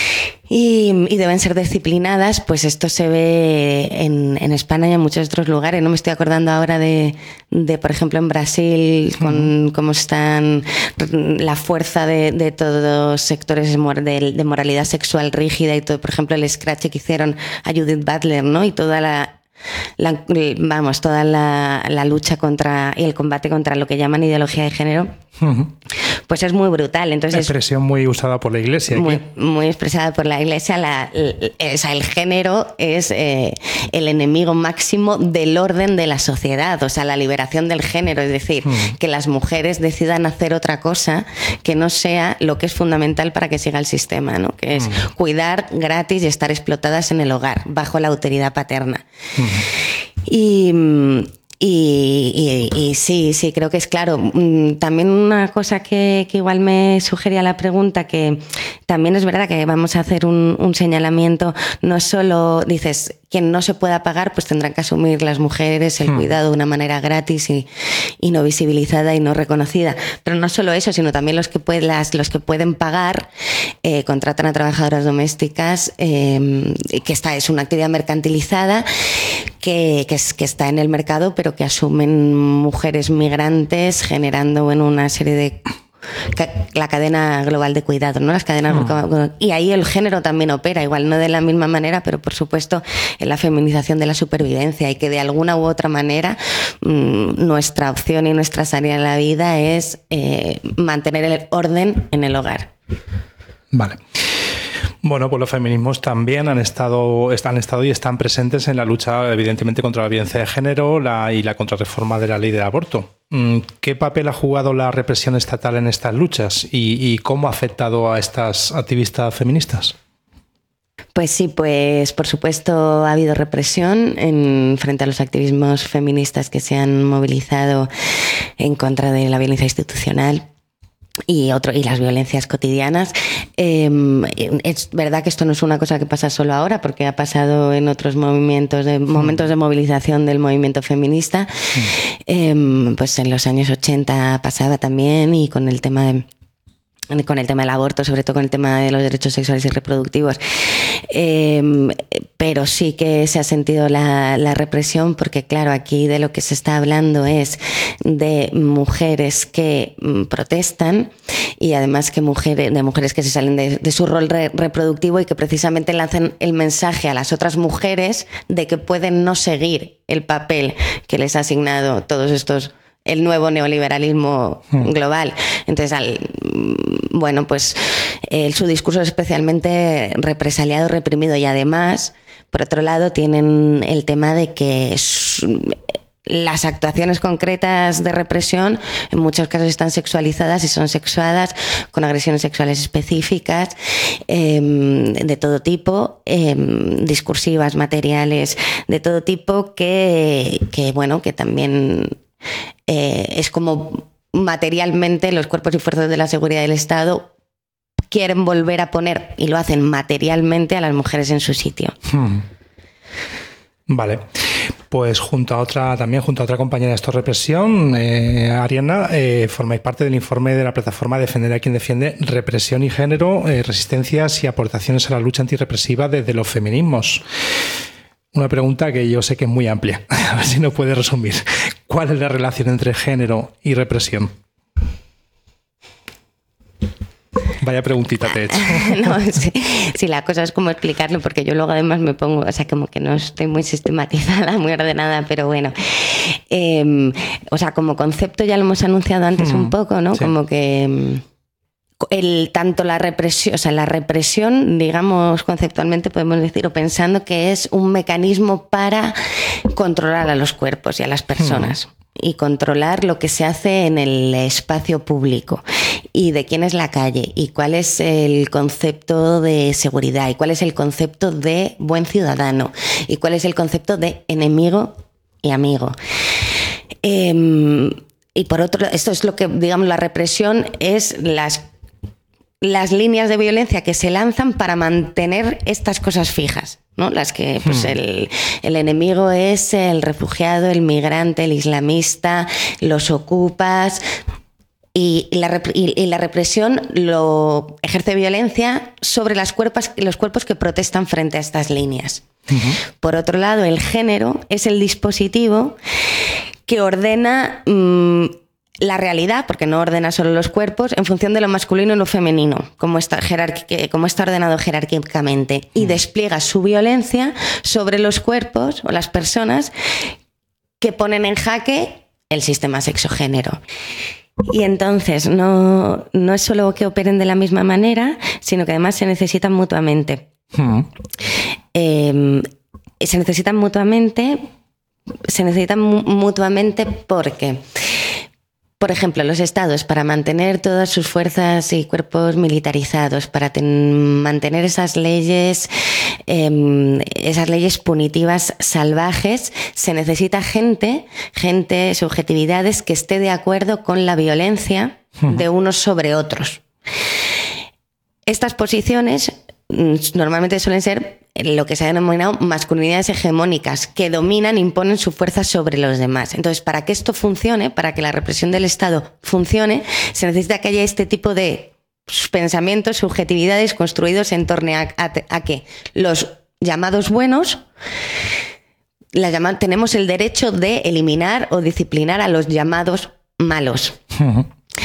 y, y deben ser disciplinadas, pues esto se ve en, en España y en muchos otros lugares. No me estoy acordando ahora de, de por ejemplo, en Brasil, con uh-huh. cómo están la fuerza de, de todos los sectores de, de moralidad sexual rígida y todo, por ejemplo, el scratch que hicieron a Judith Butler, ¿no? Y toda la La, vamos, toda la, la lucha contra y el combate contra lo que llaman ideología de género, uh-huh. pues es muy brutal. Entonces, expresión muy usada por la Iglesia. Muy, muy expresada por la Iglesia. La, el, o sea, el género es eh, el enemigo máximo del orden de la sociedad, o sea, la liberación del género, es decir, uh-huh. que las mujeres decidan hacer otra cosa que no sea lo que es fundamental para que siga el sistema, ¿no? Que es uh-huh. cuidar gratis y estar explotadas en el hogar, bajo la autoridad paterna. Uh-huh. Y, y, y, y sí, sí, creo que es claro. También una cosa que, que igual me sugería la pregunta, que también es verdad que vamos a hacer un, un señalamiento, no solo dices, quien no se pueda pagar, pues tendrán que asumir las mujeres el hmm. cuidado de una manera gratis y, y no visibilizada y no reconocida. Pero no solo eso, sino también los que, pueden, las, los que pueden pagar, eh, contratan a trabajadoras domésticas, eh, que esta es una actividad mercantilizada, que, que, es, que está en el mercado, pero que asumen mujeres migrantes, generando bueno, una serie de... la cadena global de cuidado, ¿no? Las cadenas mm. y ahí el género también opera, igual no de la misma manera, pero por supuesto en la feminización de la supervivencia, y que de alguna u otra manera mmm, nuestra opción y nuestra salida en la vida es eh, mantener el orden en el hogar. Vale. Bueno, pues los feminismos también han estado, han estado y están presentes en la lucha, evidentemente, contra la violencia de género la, y la contrarreforma de la ley del aborto. ¿Qué papel ha jugado la represión estatal en estas luchas y, y cómo ha afectado a estas activistas feministas? Pues sí, pues por supuesto ha habido represión en, frente a los activismos feministas que se han movilizado en contra de la violencia institucional y otro y las violencias cotidianas. Eh, es verdad que esto no es una cosa que pasa solo ahora, porque ha pasado en otros movimientos de, momentos de movilización del movimiento feminista. Mm. Eh, pues en los años ochenta pasaba también, y con el tema de con el tema del aborto, sobre todo con el tema de los derechos sexuales y reproductivos. Eh, pero sí que se ha sentido la, la represión, porque claro, aquí de lo que se está hablando es de mujeres que protestan, y además que mujeres, de mujeres que se salen de, de su rol re, reproductivo y que precisamente lanzan el mensaje a las otras mujeres de que pueden no seguir el papel que les ha asignado todos estos el nuevo neoliberalismo global. Entonces, al, bueno, pues eh, su discurso es especialmente represaliado, reprimido, y además, por otro lado, tienen el tema de que es, las actuaciones concretas de represión en muchos casos están sexualizadas y son sexuadas con agresiones sexuales específicas eh, de todo tipo, eh, discursivas, materiales, de todo tipo, que, que bueno, que también eh, es como materialmente los cuerpos y fuerzas de la seguridad del Estado quieren volver a poner, y lo hacen materialmente, a las mujeres en su sitio. Hmm. Vale. Pues junto a otra, también junto a otra compañera de Esto Represión, eh, Ariana, eh, formáis parte del informe de la plataforma Defender a quien defiende, represión y género, eh, resistencias y aportaciones a la lucha antirrepresiva desde los feminismos. Una pregunta que yo sé que es muy amplia, a ver si nos puede resumir. ¿Cuál es la relación entre género y represión? Vaya preguntita te he hecho. No, sí, sí, la cosa es como explicarlo, porque yo luego además me pongo, o sea, como que no estoy muy sistematizada, muy ordenada, pero bueno. Eh, o sea, como concepto ya lo hemos anunciado antes mm, un poco, ¿no? Sí. Como que el, tanto la represión, o sea, la represión, digamos, conceptualmente podemos decir, o pensando que es un mecanismo para controlar a los cuerpos y a las personas. Mm. Y controlar lo que se hace en el espacio público y de quién es la calle y cuál es el concepto de seguridad y cuál es el concepto de buen ciudadano y cuál es el concepto de enemigo y amigo. Eh, y por otro, esto es lo que, digamos, la represión es las las líneas de violencia que se lanzan para mantener estas cosas fijas, ¿no? Las que pues, hmm. el, el enemigo es el refugiado, el migrante, el islamista, los ocupas, y, y, la, y, y la represión lo ejerce violencia sobre las cuerpos, los cuerpos que protestan frente a estas líneas. Uh-huh. Por otro lado, el género es el dispositivo que ordena mmm, la realidad, porque no ordena solo los cuerpos, en función de lo masculino y lo femenino, como está, jerarqui- como está ordenado jerárquicamente, y despliega su violencia sobre los cuerpos o las personas que ponen en jaque el sistema sexogénero. Y entonces no, no es solo que operen de la misma manera, sino que además se necesitan mutuamente. Mm. Eh, se necesitan mutuamente, se necesitan mu- mutuamente porque... Por ejemplo, los estados, para mantener todas sus fuerzas y cuerpos militarizados, para ten, mantener esas leyes, eh, esas leyes punitivas salvajes, se necesita gente, gente, subjetividades que esté de acuerdo con la violencia uh-huh. de unos sobre otros. Estas posiciones normalmente suelen ser lo que se ha denominado masculinidades hegemónicas, que dominan, imponen su fuerza sobre los demás. Entonces, para que esto funcione, para que la represión del Estado funcione, se necesita que haya este tipo de pensamientos, subjetividades construidos en torno a, a, a que los llamados buenos, la llama, tenemos el derecho de eliminar o disciplinar a los llamados malos. Uh-huh.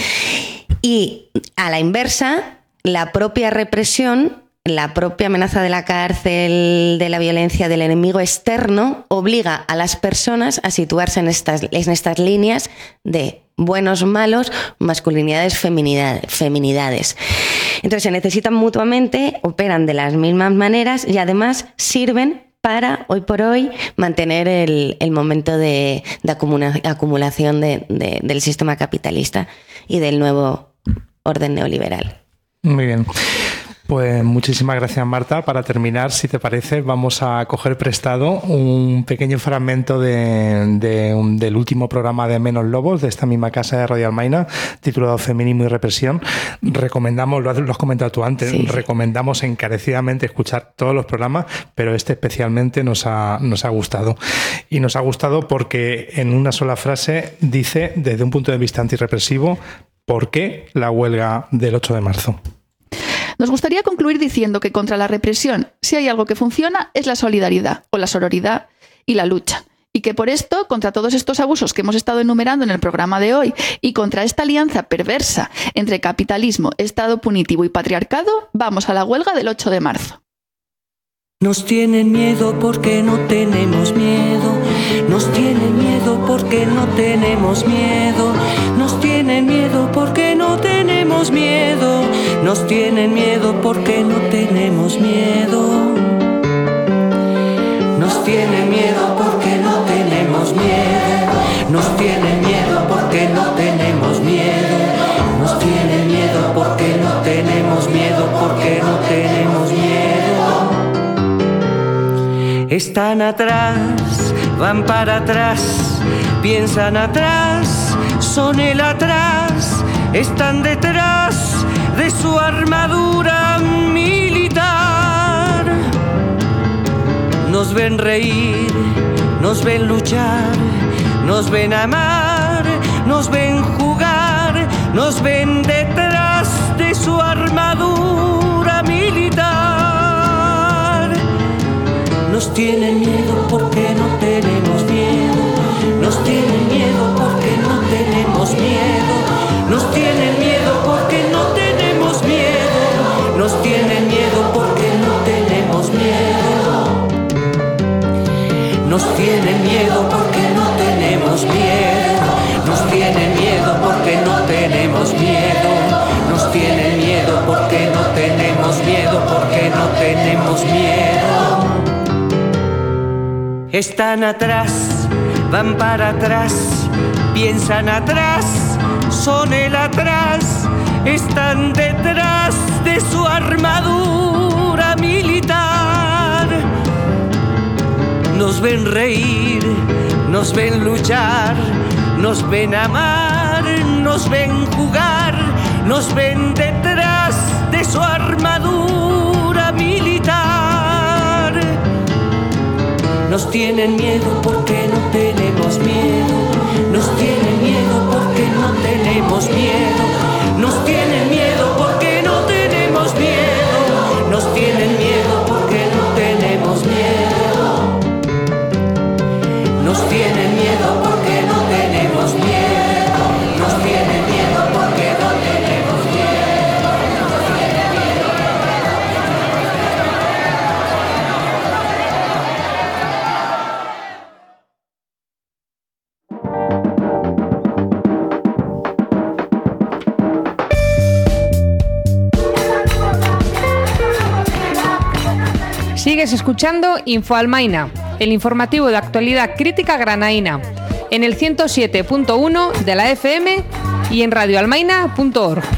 Y a la inversa, la propia represión, la propia amenaza de la cárcel, de la violencia del enemigo externo, obliga a las personas a situarse en estas, en estas líneas de buenos, malos, masculinidades, feminidad, feminidades. Entonces se necesitan mutuamente, operan de las mismas maneras y además sirven para, hoy por hoy, mantener el, el momento de, de acumula, acumulación de, de, del sistema capitalista y del nuevo orden neoliberal. Muy bien. Pues muchísimas gracias, Marta. Para terminar, si te parece, vamos a coger prestado un pequeño fragmento de, de un, del último programa de Menos Lobos, de esta misma casa de Radio Almaina, titulado Feminismo y Represión. Recomendamos, lo has, lo has comentado tú antes, sí. recomendamos encarecidamente escuchar todos los programas, pero este especialmente nos ha, nos ha gustado. Y nos ha gustado porque en una sola frase dice, desde un punto de vista antirrepresivo, ¿por qué la huelga del ocho de marzo? Nos gustaría concluir diciendo que contra la represión, si hay algo que funciona, es la solidaridad o la sororidad y la lucha. Y que por esto, contra todos estos abusos que hemos estado enumerando en el programa de hoy y contra esta alianza perversa entre capitalismo, Estado punitivo y patriarcado, vamos a la huelga del ocho de marzo. Nos tienen miedo porque no tenemos miedo. Nos tienen miedo porque no tenemos miedo. Nos tienen miedo porque no tenemos miedo. Nos tienen miedo porque no tenemos miedo. Nos tienen miedo porque no tenemos miedo. Nos tienen miedo porque no tenemos miedo. Nos tienen miedo porque no tenemos miedo. Porque no tenemos miedo. Están atrás, van para atrás, piensan atrás, son el atrás, están detrás de su armadura militar. Nos ven reír nos ven luchar, nos ven amar, nos ven jugar, nos ven detrás de su armadura militar. Nos tienen miedo porque no tenemos miedo, nos tienen miedo porque no tenemos miedo, nos tienen miedo porque no tenemos miedo, nos tienen miedo porque no tenemos miedo, nos tienen miedo porque no tenemos miedo, nos tienen miedo porque no tenemos miedo, nos tienen miedo porque no tenemos miedo, porque no tenemos miedo. Están atrás, van para atrás, piensan atrás, son el atrás, están detrás de su armadura militar. Nos ven reír, nos ven luchar, nos ven amar, nos ven jugar, nos ven detrás de su armadura militar. Nos tienen miedo porque no tenemos miedo, nos tienen miedo porque no tenemos miedo, nos tienen miedo porque no tenemos miedo, nos tienen miedo porque no tenemos miedo, nos tienen miedo porque no tenemos miedo, nos tienen miedo porque no tenemos miedo, nos tienen miedo. Sigues escuchando Info Almaina, el informativo de actualidad crítica granaína, en el ciento siete punto uno de la F M y en radio almaina punto org.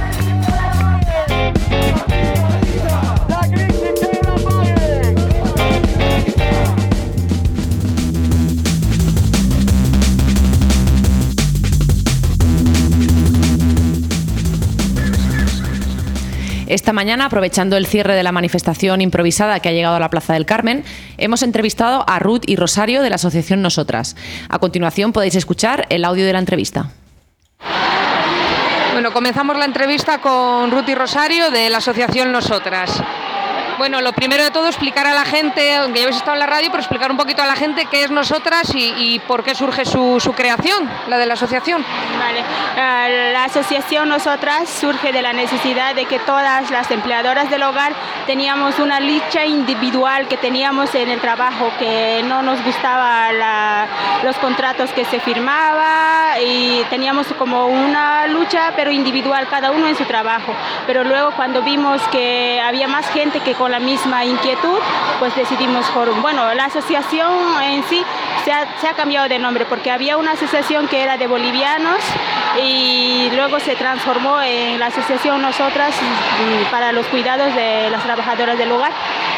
Esta mañana, aprovechando el cierre de la manifestación improvisada que ha llegado a la Plaza del Carmen, hemos entrevistado a Ruth y Rosario de la asociación Nosotras. A continuación podéis escuchar el audio de la entrevista. Bueno, comenzamos la entrevista con Ruth y Rosario de la asociación Nosotras. Bueno, lo primero de todo, explicar a la gente, aunque ya habéis estado en la radio, pero explicar un poquito a la gente qué es Nosotras y, y por qué surge su, su creación, la de la asociación. Vale. Uh, la asociación Nosotras surge de la necesidad de que todas las empleadoras del hogar teníamos una lucha individual que teníamos en el trabajo, que no nos gustaba la, los contratos que se firmaba y teníamos como una lucha pero individual, cada uno en su trabajo. Pero luego cuando vimos que había más gente que con la misma inquietud, pues decidimos, bueno, la asociación en sí se ha, se ha cambiado de nombre porque había una asociación que era de bolivianos y luego se transformó en la asociación Nosotras para los cuidados de las trabajadoras del hogar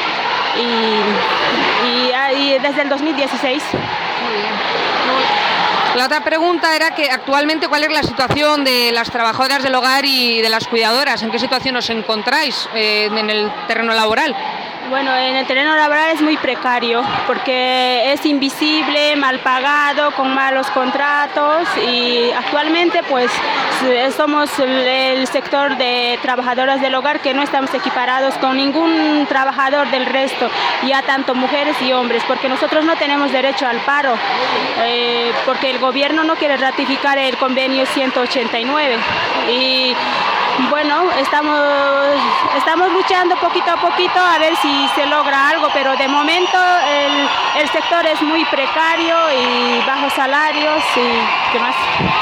y, y, y desde el dos mil dieciséis. Muy bien. La otra pregunta era que actualmente cuál es la situación de las trabajadoras del hogar y de las cuidadoras, ¿en qué situación os encontráis eh, en el terreno laboral? Bueno, en el terreno laboral es muy precario porque es invisible, mal pagado, con malos contratos y actualmente pues somos el sector de trabajadoras del hogar que no estamos equiparados con ningún trabajador del resto, ya tanto mujeres y hombres, porque nosotros no tenemos derecho al paro, eh, porque el gobierno no quiere ratificar el convenio ciento ochenta y nueve y bueno, estamos, estamos luchando poquito a poquito a ver si se logra algo, pero de momento el, el sector es muy precario y bajos salarios y ¿qué más?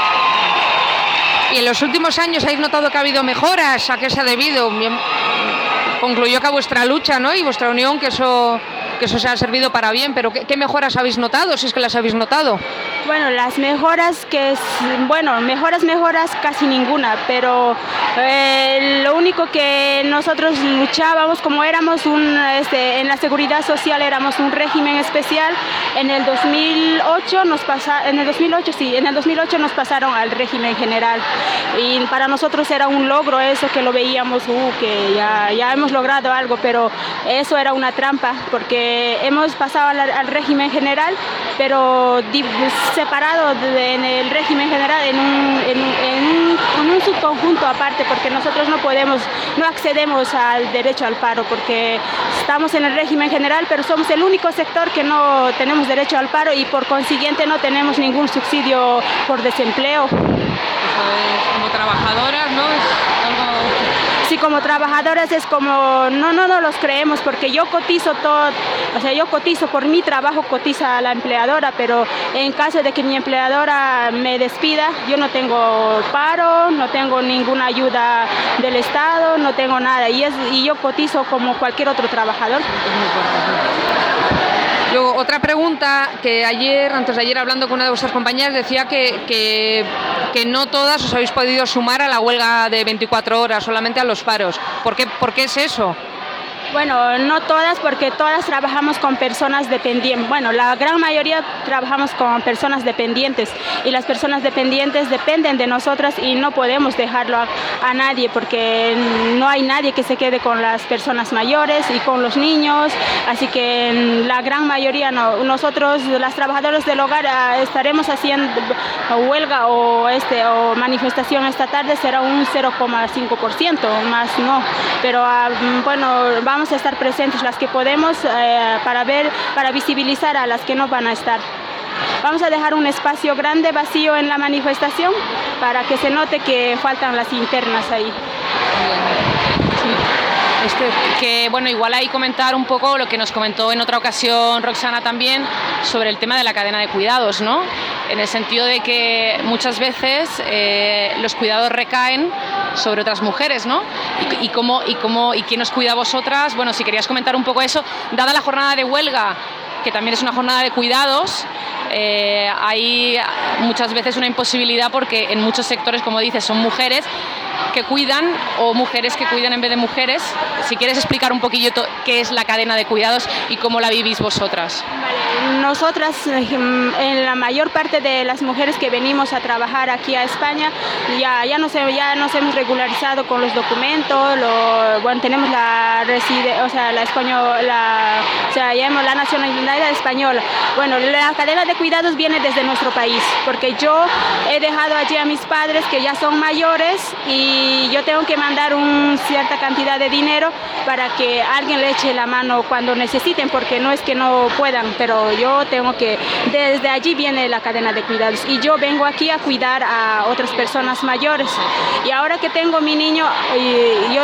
¿Y en los últimos años habéis notado que ha habido mejoras? ¿A qué se ha debido? Concluyó que a vuestra lucha, ¿no? Y vuestra unión, que eso, que eso se ha servido para bien, pero ¿qué, qué mejoras habéis notado, si es que las habéis notado? Bueno, las mejoras que, es, bueno, mejoras, mejoras casi ninguna, pero eh, lo único que nosotros luchábamos, como éramos un, este, en la seguridad social éramos un régimen especial, en el dos mil ocho nos pasa, en el dos mil ocho sí, en el dos mil ocho nos pasaron al régimen general y para nosotros era un logro eso, que lo veíamos, uh, que ya, ya hemos logrado algo, pero eso era una trampa porque hemos pasado al, al régimen general, pero separado de, en el régimen general en un, en, en, un, en un subconjunto aparte, porque nosotros no podemos, no accedemos al derecho al paro porque estamos en el régimen general, pero somos el único sector que no tenemos derecho al paro y por consiguiente no tenemos ningún subsidio por desempleo. Eso es como trabajadoras, ¿no? Es algo... Sí, como trabajadoras es como, no, no, no los creemos porque yo cotizo todo, o sea, yo cotizo por mi trabajo, cotiza la empleadora, pero en caso de que mi empleadora me despida, yo no tengo paro, no tengo ninguna ayuda del Estado, no tengo nada y, es, y yo cotizo como cualquier otro trabajador. Luego, otra pregunta que ayer, antes de ayer hablando con una de vuestras compañeras, decía que, que, que no todas os habéis podido sumar a la huelga de veinticuatro horas, solamente a los paros. ¿Por qué, por qué es eso? Bueno, no todas, porque todas trabajamos con personas dependientes. Bueno, la gran mayoría trabajamos con personas dependientes y las personas dependientes dependen de nosotras y no podemos dejarlo a, a nadie porque no hay nadie que se quede con las personas mayores y con los niños. Así que la gran mayoría no. Nosotros, las trabajadoras del hogar, estaremos haciendo huelga o, este, o manifestación esta tarde, será un cero coma cinco por ciento, más no. Pero bueno, vamos Vamos a estar presentes las que podemos eh, para ver, para visibilizar a las que no van a estar. Vamos a dejar un espacio grande vacío en la manifestación para que se note que faltan las internas ahí. Este, que bueno, igual ahí comentar un poco lo que nos comentó en otra ocasión Roxana también sobre el tema de la cadena de cuidados, ¿no? En el sentido de que muchas veces eh, los cuidados recaen sobre otras mujeres, ¿no? Y, y cómo y cómo y quién os cuida a vosotras. Bueno, si querías comentar un poco eso, dada la jornada de huelga, que también es una jornada de cuidados, eh, hay muchas veces una imposibilidad porque en muchos sectores, como dices, son mujeres que cuidan o mujeres que cuidan en vez de mujeres. Si quieres explicar un poquillo qué es la cadena de cuidados y cómo la vivís vosotras. Vale. Nosotras, en la mayor parte de las mujeres que venimos a trabajar aquí a España, ya, ya, nos, ya nos hemos regularizado con los documentos, lo, bueno, tenemos la reside, o sea, la español, la, o sea, ya hemos la nacionalidad española. Bueno, la cadena de cuidados viene desde nuestro país, porque yo he dejado allí a mis padres que ya son mayores y yo tengo que mandar una cierta cantidad de dinero para que alguien le eche la mano cuando necesiten, porque no es que no puedan, pero yo tengo que, desde allí viene la cadena de cuidados y yo vengo aquí a cuidar a otras personas mayores. Y ahora que tengo mi niño, yo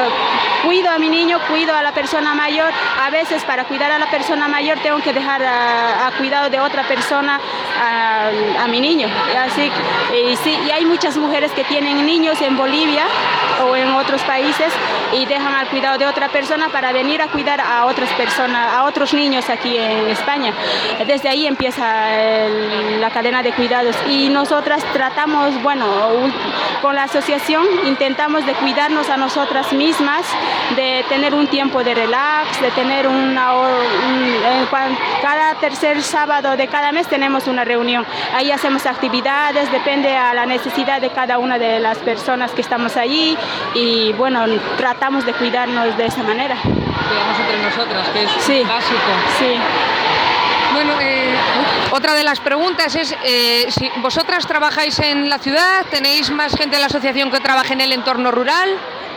cuido a mi niño, cuido a la persona mayor. A veces para cuidar a la persona mayor tengo que dejar a, a cuidado de otra persona a, a mi niño. Y así, y, sí, y hay muchas mujeres que tienen niños en Bolivia o en otros países y dejan al cuidado de otra persona para venir a cuidar a otras personas, a otros niños aquí en España. Desde ahí empieza el, la cadena de cuidados y nosotras tratamos, bueno, con la asociación intentamos de cuidarnos a nosotras mismas, de tener un tiempo de relax, de tener una, un, cada tercer sábado de cada mes tenemos una reunión. Ahí hacemos actividades, depende a la necesidad de cada una de las personas que estamos allí y bueno, tratamos de cuidarnos de esa manera. Cuidamos entre nosotras, que es sí, básico. Sí. Bueno, eh, otra de las preguntas es, eh, si vosotras trabajáis en la ciudad, ¿tenéis más gente en la asociación que trabaje en el entorno rural?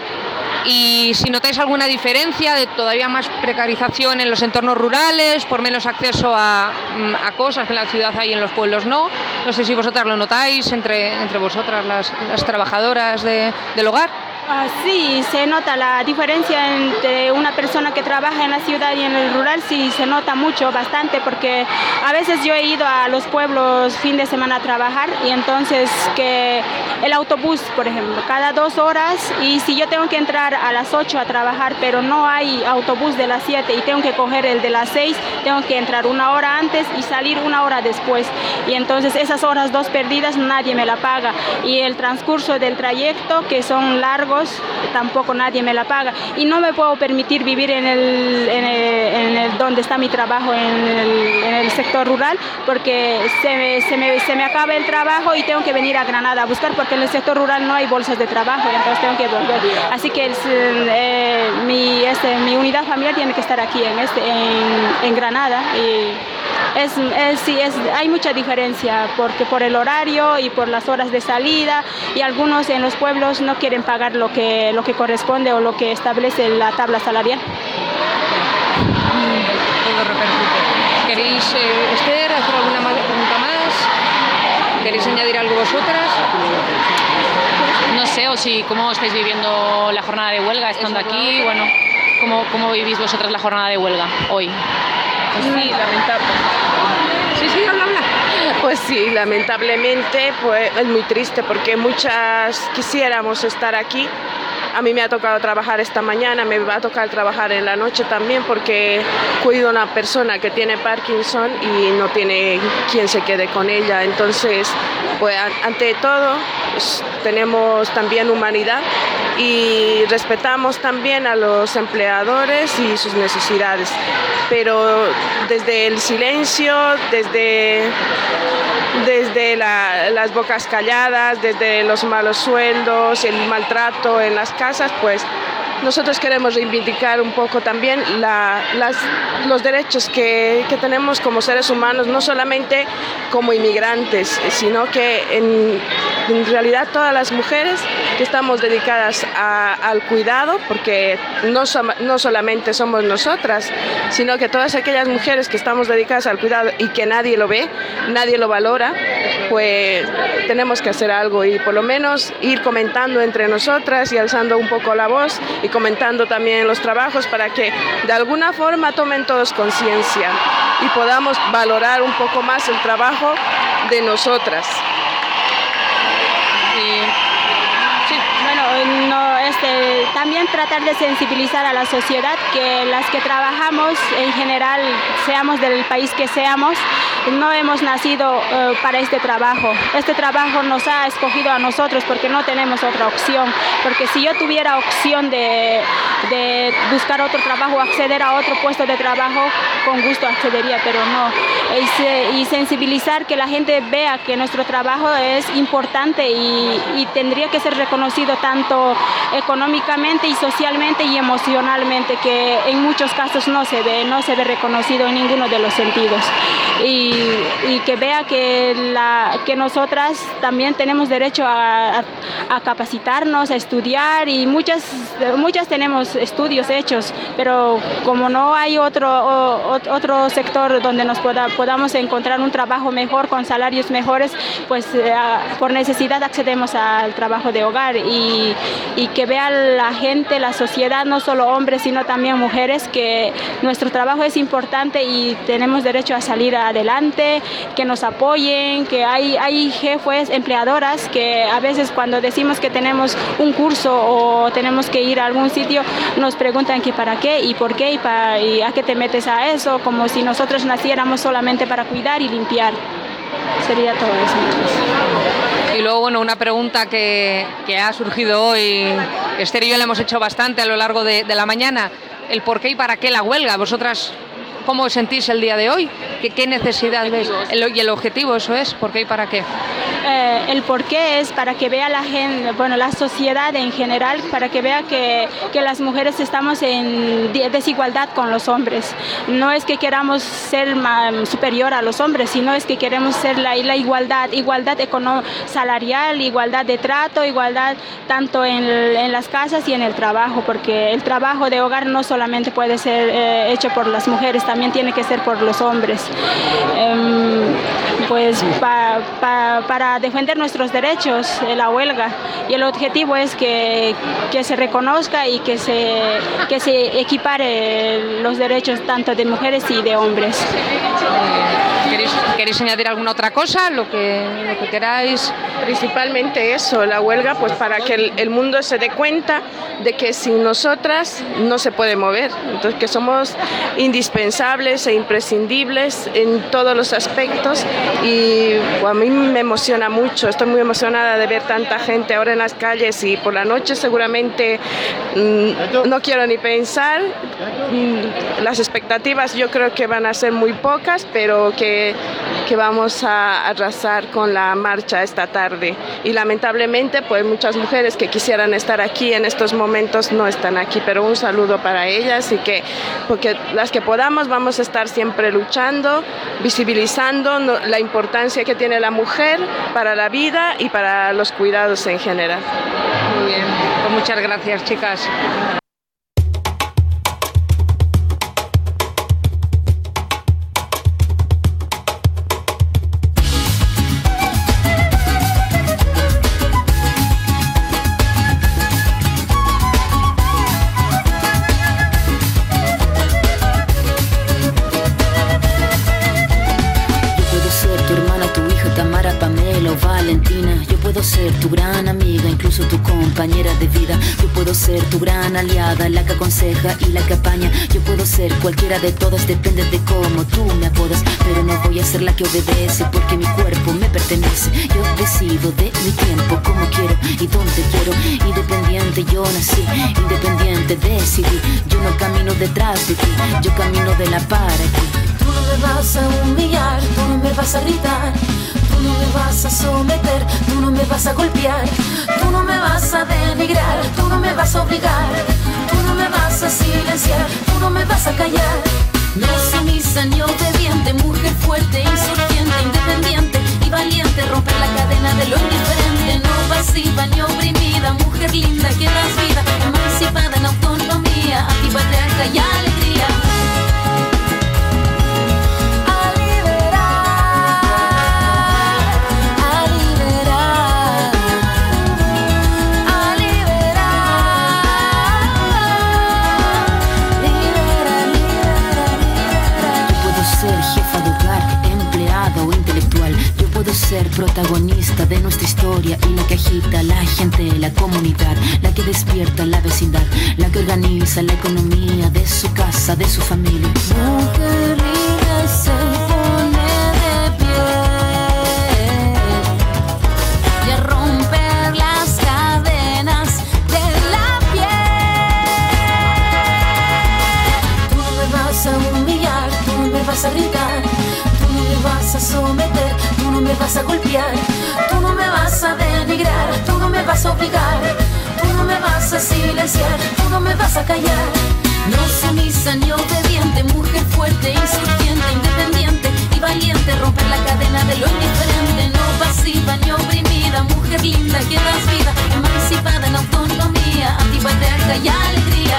Y si notáis alguna diferencia de todavía más precarización en los entornos rurales, por menos acceso a, a cosas que en la ciudad hay y en los pueblos no. No sé si vosotras lo notáis entre, entre vosotras, las, las trabajadoras de, del hogar. Ah, sí, se nota la diferencia entre una persona que que trabaja en la ciudad y en el rural sí se nota mucho, bastante, porque a veces yo he ido a los pueblos fin de semana a trabajar y entonces que el autobús, por ejemplo, cada dos horas, y si yo tengo que entrar a las ocho a trabajar, pero no hay autobús de las siete y tengo que coger el de las seis, tengo que entrar una hora antes y salir una hora después. Y entonces esas horas dos perdidas nadie me la paga. Y el transcurso del trayecto, que son largos, tampoco nadie me la paga. Y no me puedo permitir vivir en el, en el, en el donde está mi trabajo, en el, en el sector rural, porque se me, se, me, se me acaba el trabajo y tengo que venir a Granada a buscar, porque en el sector rural no hay bolsas de trabajo, y entonces tengo que volver. Así que el, eh, mi, este, mi unidad familiar tiene que estar aquí en, este, en, en Granada. Y es, es, sí, es, hay mucha diferencia, porque por el horario y por las horas de salida, y algunos en los pueblos no quieren pagar lo que, lo que corresponde o lo que establece la tabla salarial. Todo repercute. ¿Queréis, eh, Esther, hacer alguna más, pregunta más? ¿Queréis añadir algo vosotras? No sé, o si cómo estáis viviendo la jornada de huelga estando aquí, bueno, ¿cómo, cómo vivís vosotras la jornada de huelga hoy? Pues sí, lamentable. Sí, sí, habla, habla. Pues sí, lamentablemente pues, es muy triste, porque muchas quisiéramos estar aquí. A mí me ha tocado trabajar esta mañana, me va a tocar trabajar en la noche también, porque cuido a una persona que tiene Parkinson y no tiene quien se quede con ella. Entonces, pues ante todo, pues, tenemos también humanidad y respetamos también a los empleadores y sus necesidades. Pero desde el silencio, desde... desde la, las bocas calladas, desde los malos sueldos, el maltrato en las casas, pues nosotros queremos reivindicar un poco también la, las, los derechos que, que tenemos como seres humanos, no solamente como inmigrantes, sino que en, en realidad todas las mujeres que estamos dedicadas a, al cuidado, porque no, so, no solamente somos nosotras, sino que todas aquellas mujeres que estamos dedicadas al cuidado y que nadie lo ve, nadie lo valora, pues tenemos que hacer algo y por lo menos ir comentando entre nosotras y alzando un poco la voz y comentando también los trabajos, para que de alguna forma tomen todos conciencia y podamos valorar un poco más el trabajo de nosotras. Sí, bueno, no, este, también tratar de sensibilizar a la sociedad, que las que trabajamos en general, seamos del país que seamos, no hemos nacido uh, para este trabajo. Este trabajo nos ha escogido a nosotros porque no tenemos otra opción. Porque si yo tuviera opción de, de buscar otro trabajo, acceder a otro puesto de trabajo, con gusto accedería, pero no. Y, y sensibilizar, que la gente vea que nuestro trabajo es importante y, y tendría que ser reconocido tanto económicamente y socialmente y emocionalmente, que en muchos casos no se ve, no se ve reconocido en ninguno de los sentidos. Y, y que vea que, la, que nosotras también tenemos derecho a, a, a capacitarnos, a estudiar, y muchas, muchas tenemos estudios hechos, pero como no hay otro, o, otro sector donde nos poda, podamos encontrar un trabajo mejor, con salarios mejores, pues eh, por necesidad accedemos al trabajo de hogar, y, y que vea la gente, la sociedad, no solo hombres, sino también mujeres, que nuestro trabajo es importante y tenemos derecho a salir adelante, que nos apoyen, que hay, hay jefes, empleadoras, que a veces cuando decimos que tenemos un curso o tenemos que ir a algún sitio, nos preguntan que para qué y por qué y, para, y a qué te metes a eso, como si nosotros naciéramos solamente para cuidar y limpiar. Sería todo eso. Y luego, bueno, una pregunta que, que ha surgido hoy, Esther y yo le hemos hecho bastante a lo largo de, de la mañana, el por qué y para qué la huelga. Vosotras, ¿cómo os sentís el día de hoy? ¿Qué, qué necesidad veis? El, y el objetivo, eso es, ¿por qué y para qué? Eh, el por qué es para que vea la gente, bueno, la sociedad en general, para que vea que, que las mujeres estamos en desigualdad con los hombres. No es que queramos ser más, superior a los hombres, sino es que queremos ser la, la igualdad, igualdad económica, salarial, igualdad de trato, igualdad tanto en, en las casas y en el trabajo, porque el trabajo de hogar no solamente puede ser eh, hecho por las mujeres, también tiene que ser por los hombres. Eh, pues pa, pa, para defender nuestros derechos, eh, la huelga, y el objetivo es que, que se reconozca y que se, que se equipare los derechos tanto de mujeres y de hombres. ¿Queréis, ¿Queréis añadir alguna otra cosa? Lo que, lo que queráis. Principalmente eso, la huelga, pues para que el, el mundo se dé cuenta de que sin nosotras no se puede mover, entonces que somos indispensables e imprescindibles en todos los aspectos, y pues, a mí me emociona mucho, estoy muy emocionada de ver tanta gente ahora en las calles, y por la noche seguramente mmm, no quiero ni pensar, mmm, las expectativas yo creo que van a ser muy pocas, pero que, que vamos a arrasar con la marcha esta tarde, y lamentablemente pues muchas mujeres que quisieran estar aquí en estos momentos no están aquí, pero un saludo para ellas, y que porque las que podamos vamos a estar siempre luchando, visibilizando la importancia que tiene la mujer para la vida y para los cuidados en general. Muy bien, pues muchas gracias, chicas. Ser tu gran amiga, incluso tu compañera de vida. Yo puedo ser tu gran aliada, la que aconseja y la que apaña. Yo puedo ser cualquiera de todas, depende de cómo tú me apodas. Pero no voy a ser la que obedece, porque mi cuerpo me pertenece. Yo decido de mi tiempo, como quiero y donde quiero. Independiente yo nací, independiente decidí. Yo no camino detrás de ti, yo camino de la para ti. Tú no me vas a humillar, tú no me vas a gritar. Tú no me vas a someter, tú no me vas a golpear, tú no me vas a denigrar, tú no me vas a obligar, tú no me vas a silenciar, tú no me vas a callar. No sumisa ni obediente, mujer fuerte, insurgente, independiente y valiente, romper la cadena de lo indiferente. No pasiva ni oprimida, mujer linda que das vida, emancipada en autonomía, antipatriarca y alegría. Ser protagonista de nuestra historia y la que agita la gente, la comunidad, la que despierta la vecindad, la que organiza la economía de su casa, de su familia. Mujer libre se pone de pie y a romper las cadenas de la piel. Tú no me vas a humillar, tú no me vas a gritar, tú no me vas a someter, tú no me vas a golpear, tú no me vas a denigrar, tú no me vas a obligar, tú no me vas a silenciar, tú no me vas a callar. No sumisa ni obediente, mujer fuerte, insurgente, independiente y valiente, romper la cadena de lo indiferente. No pasiva ni oprimida, mujer linda que das vida, emancipada en autonomía, antipatriarca y alegría.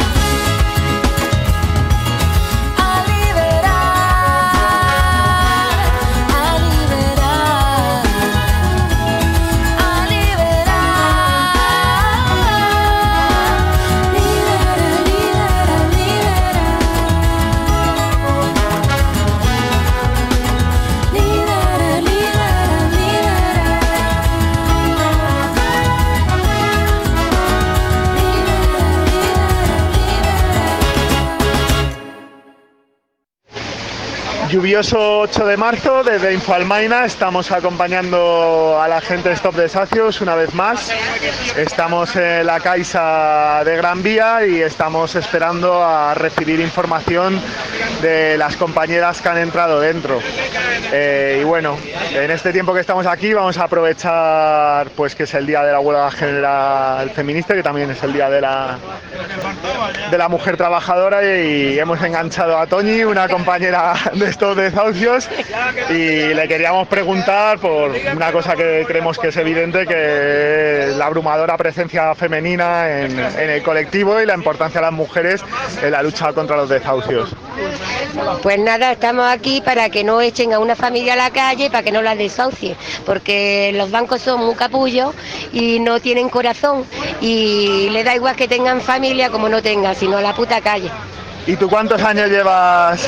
Lluvioso ocho de marzo, desde Infalmaina estamos acompañando a la gente de Stop Desahucios una vez más. Estamos en la Caixa de Gran Vía y estamos esperando a recibir información de las compañeras que han entrado dentro. Eh, y bueno, en este tiempo que estamos aquí vamos a aprovechar pues que es el día de la huelga general feminista, que también es el día de la, de la mujer trabajadora, y hemos enganchado a Toñi, una compañera de Stop Stop Desahucios y le queríamos preguntar por una cosa que creemos que es evidente, que es la abrumadora presencia femenina en, en el colectivo y la importancia de las mujeres en la lucha contra los desahucios. Pues nada, estamos aquí para que no echen a una familia a la calle, para que no la desahucien, porque los bancos son muy capullos y no tienen corazón y le da igual que tengan familia como no tengan, sino a la puta calle. ¿Y tú cuántos años llevas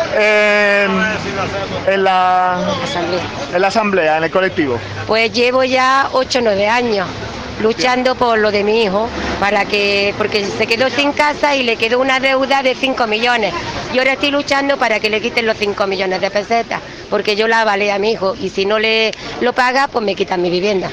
en, en, la, en la asamblea, en el colectivo? Pues llevo ya ocho o nueve años luchando por lo de mi hijo, para que, porque se quedó sin casa y le quedó una deuda de cinco millones. Y ahora estoy luchando para que le quiten los cinco millones de pesetas, porque yo la avalé a mi hijo y si no le lo paga, pues me quitan mi vivienda.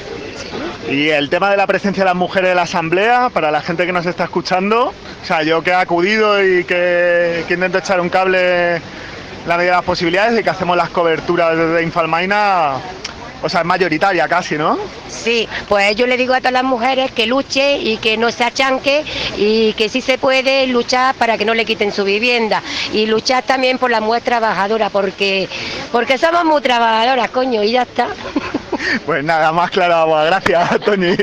Y el tema de la presencia de las mujeres en la asamblea, para la gente que nos está escuchando, o sea, yo que he acudido y que, que intento echar un cable en la medida de las posibilidades y que hacemos las coberturas desde Infalmaina, o sea, es mayoritaria casi, ¿no? Sí, pues yo le digo a todas las mujeres que luche y que no se achanque y que sí se puede luchar para que no le quiten su vivienda y luchar también por las mujeres trabajadoras, porque, porque somos muy trabajadoras, coño, y ya está. Pues nada, más claro agua. Gracias, Tony.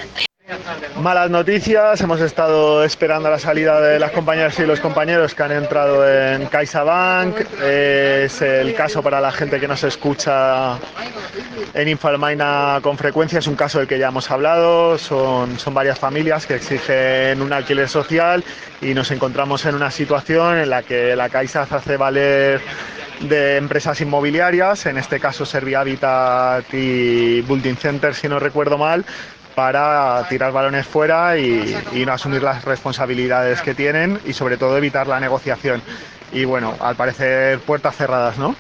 Malas noticias, hemos estado esperando la salida de las compañeras y los compañeros que han entrado en CaixaBank. Es el caso para la gente que nos escucha en Infalmaina con frecuencia, es un caso del que ya hemos hablado, son, son varias familias que exigen un alquiler social y nos encontramos en una situación en la que la Caixa se hace valer de empresas inmobiliarias, en este caso Servihabitat y Building Center, si no recuerdo mal, para tirar balones fuera y, y no asumir las responsabilidades que tienen y sobre todo evitar la negociación. Y bueno, al parecer puertas cerradas, ¿no?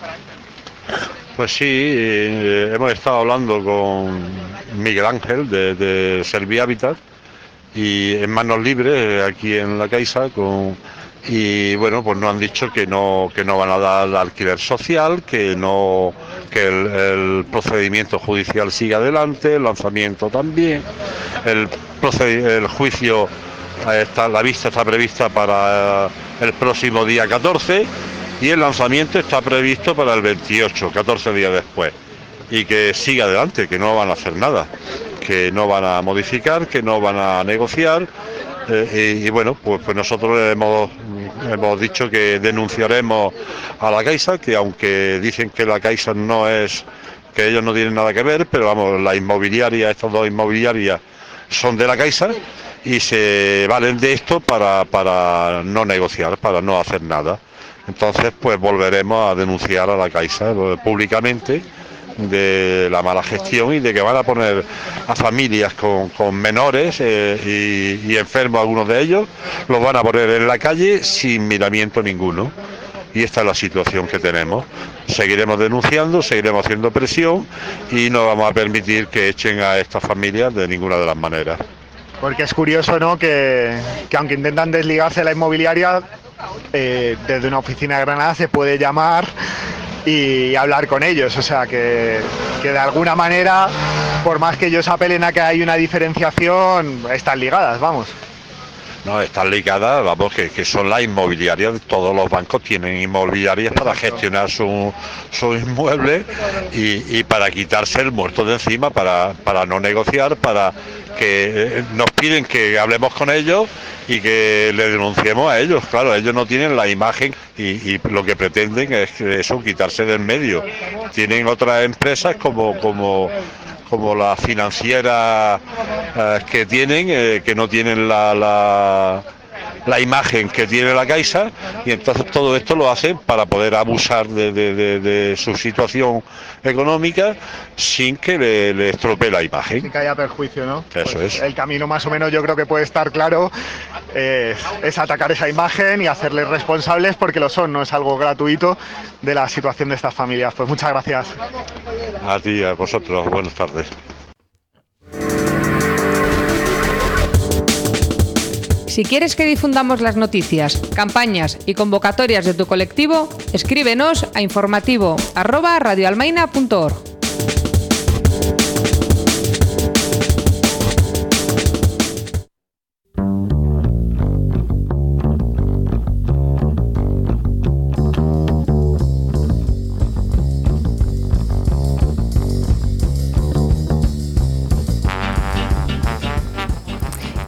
Pues sí, eh, hemos estado hablando con Miguel Ángel de, de Servihabitat y en manos libres aquí en la Caixa con... Y bueno, pues nos han dicho que no que no van a dar alquiler social, que no que el, el procedimiento judicial sigue adelante, el lanzamiento también, el el juicio está, la vista está prevista para el próximo día catorce y el lanzamiento está previsto para el veintiocho, catorce días después, y que sigue adelante, que no van a hacer nada, que no van a modificar, que no van a negociar. Eh, y, y bueno, pues, pues nosotros hemos, hemos dicho que denunciaremos a la Caixa, que aunque dicen que la Caixa no es, que ellos no tienen nada que ver, pero vamos, la inmobiliaria, estas dos inmobiliarias son de la Caixa y se valen de esto para, para no negociar, para no hacer nada. Entonces pues volveremos a denunciar a la Caixa eh, públicamente de la mala gestión y de que van a poner a familias con, con menores eh, y, y enfermos, algunos de ellos, los van a poner en la calle sin miramiento ninguno. Y esta es la situación que tenemos. Seguiremos denunciando, seguiremos haciendo presión y no vamos a permitir que echen a estas familias de ninguna de las maneras. Porque es curioso, ¿no?, que, que aunque intentan desligarse de la inmobiliaria, eh, desde una oficina de Granada se puede llamar y hablar con ellos, o sea que, que de alguna manera, por más que ellos apelen a que hay una diferenciación, están ligadas, vamos. No, están ligadas, vamos, que, que son las inmobiliarias, todos los bancos tienen inmobiliarias para gestionar sus su inmuebles y, y para quitarse el muerto de encima, para, para no negociar, para que eh, nos piden que hablemos con ellos y que le denunciemos a ellos. Claro, ellos no tienen la imagen y, y lo que pretenden es eso, quitarse del medio. Tienen otras empresas como como como las financieras eh, que tienen, eh, que no tienen la, la, la imagen que tiene la Caixa, y entonces todo esto lo hacen para poder abusar de, de, de, de su situación económica sin que le, le estropee la imagen. Sin que haya perjuicio, ¿no? Eso pues es. El camino más o menos yo creo que puede estar claro, eh, es atacar esa imagen y hacerles responsables porque lo son, no es algo gratuito de la situación de estas familias. Pues muchas gracias. A ti, a vosotros, buenas tardes. Si quieres que difundamos las noticias, campañas y convocatorias de tu colectivo, escríbenos a informativo arroba radioalmaina punto org.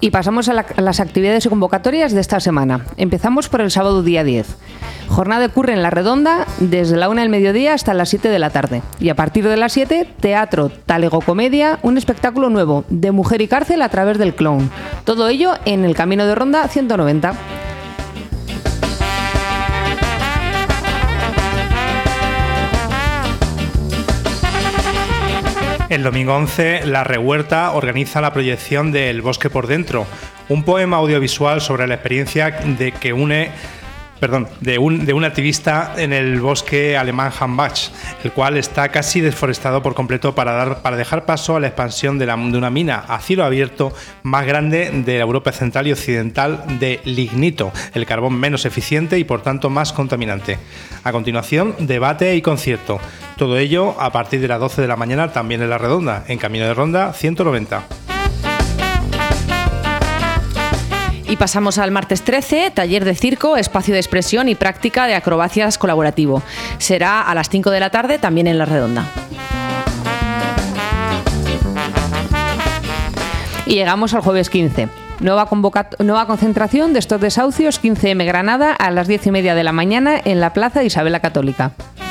Y pasamos a, la, a las actividades y convocatorias de esta semana. Empezamos por el sábado día diez. Jornada de curre en La Redonda desde la una del mediodía hasta las siete de la tarde. Y a partir de las siete, teatro, talegocomedia, un espectáculo nuevo de mujer y cárcel a través del clown. Todo ello en el Camino de Ronda ciento noventa. El domingo once, La Rehuerta organiza la proyección de El Bosque por Dentro, un poema audiovisual sobre la experiencia de que une, perdón, de un, de un activista en el bosque alemán Hambach, el cual está casi desforestado por completo para, dar, para dejar paso a la expansión de, la, de una mina a cielo abierto más grande de la Europa central y occidental de lignito, el carbón menos eficiente y por tanto más contaminante. A continuación, debate y concierto. Todo ello a partir de las doce de la mañana también en La Redonda, en Camino de Ronda ciento noventa. Y pasamos al martes trece, taller de circo, espacio de expresión y práctica de acrobacias colaborativo. Será a las cinco de la tarde también en La Redonda. Y llegamos al jueves quince. Nueva, convocat- nueva concentración de estos desahucios, quince eme Granada, a las diez y media de la mañana en la Plaza Isabel la Católica.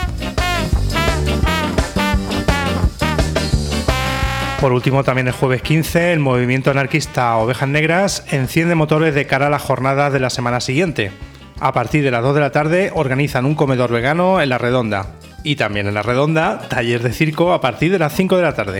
Por último, también el jueves quince, el movimiento anarquista Ovejas Negras enciende motores de cara a las jornadas de la semana siguiente. A partir de las dos de la tarde organizan un comedor vegano en La Redonda. Y también en La Redonda, taller de circo a partir de las cinco de la tarde.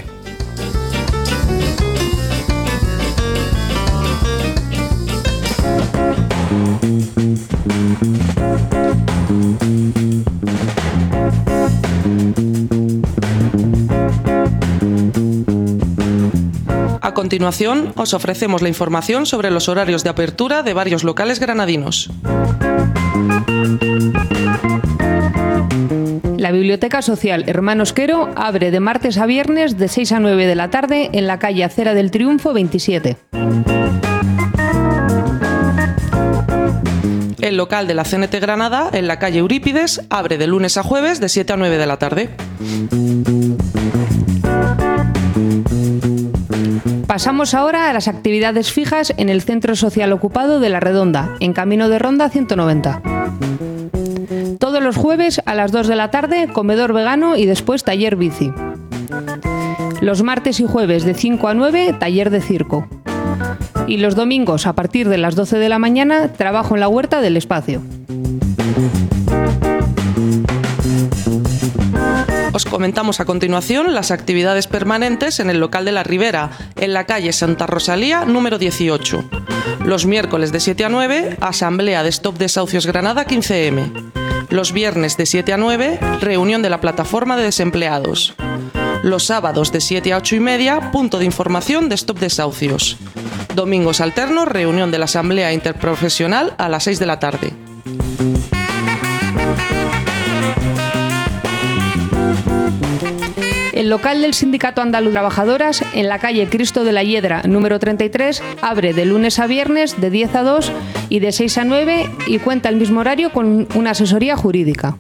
A continuación, os ofrecemos la información sobre los horarios de apertura de varios locales granadinos. La Biblioteca Social Hermanos Quero abre de martes a viernes de seis a nueve de la tarde en la calle Acera del Triunfo veintisiete. El local de la C N T Granada, en la calle Eurípides, abre de lunes a jueves de siete a nueve de la tarde. Pasamos ahora a las actividades fijas en el Centro Social Ocupado de La Redonda, en Camino de Ronda ciento noventa. Todos los jueves a las dos de la tarde, comedor vegano y después taller bici. Los martes y jueves de cinco a nueve, taller de circo. Y los domingos a partir de las doce de la mañana, trabajo en la huerta del espacio. Os comentamos a continuación las actividades permanentes en el local de La Ribera, en la calle Santa Rosalía, número dieciocho. Los miércoles de siete a nueve, asamblea de Stop Desahucios Granada quince eme. Los viernes de siete a nueve, reunión de la plataforma de desempleados. Los sábados de siete a ocho y media, punto de información de Stop Desahucios. Domingos alternos, reunión de la asamblea interprofesional a las seis de la tarde. El local del Sindicato Andaluz de Trabajadoras, en la calle Cristo de la Hiedra, número treinta y tres, abre de lunes a viernes de diez a dos y de seis a nueve y cuenta el mismo horario con una asesoría jurídica.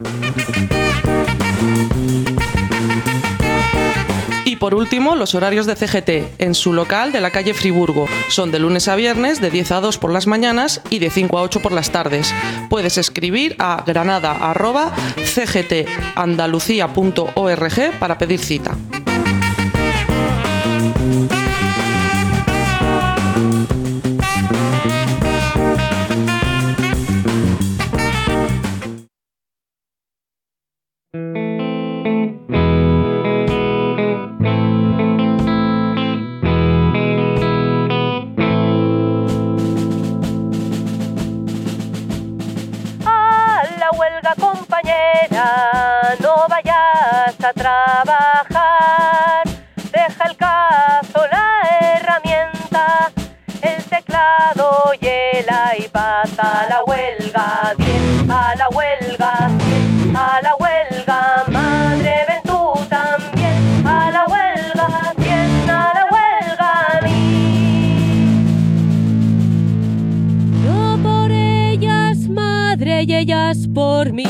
Y por último, los horarios de C G T en su local de la calle Friburgo. Son de lunes a viernes de diez a dos por las mañanas y de cinco a ocho por las tardes. Puedes escribir a granada arroba c g t andalucía punto org para pedir cita. Compañera, no vayas a trabajar, deja el cazo, la herramienta, el teclado y el iPad. A la huelga, bien, a la huelga, bien, a la huelga, madre ven tú también, a la huelga, bien, a la huelga, a mí. Yo por ellas, madre, y ellas por mí.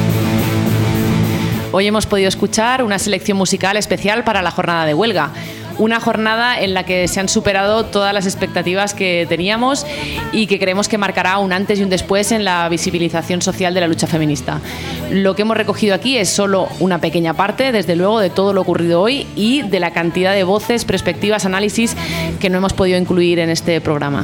Hoy hemos podido escuchar una selección musical especial para la jornada de huelga. Una jornada en la que se han superado todas las expectativas que teníamos y que creemos que marcará un antes y un después en la visibilización social de la lucha feminista. Lo que hemos recogido aquí es solo una pequeña parte, desde luego, de todo lo ocurrido hoy y de la cantidad de voces, perspectivas, análisis que no hemos podido incluir en este programa.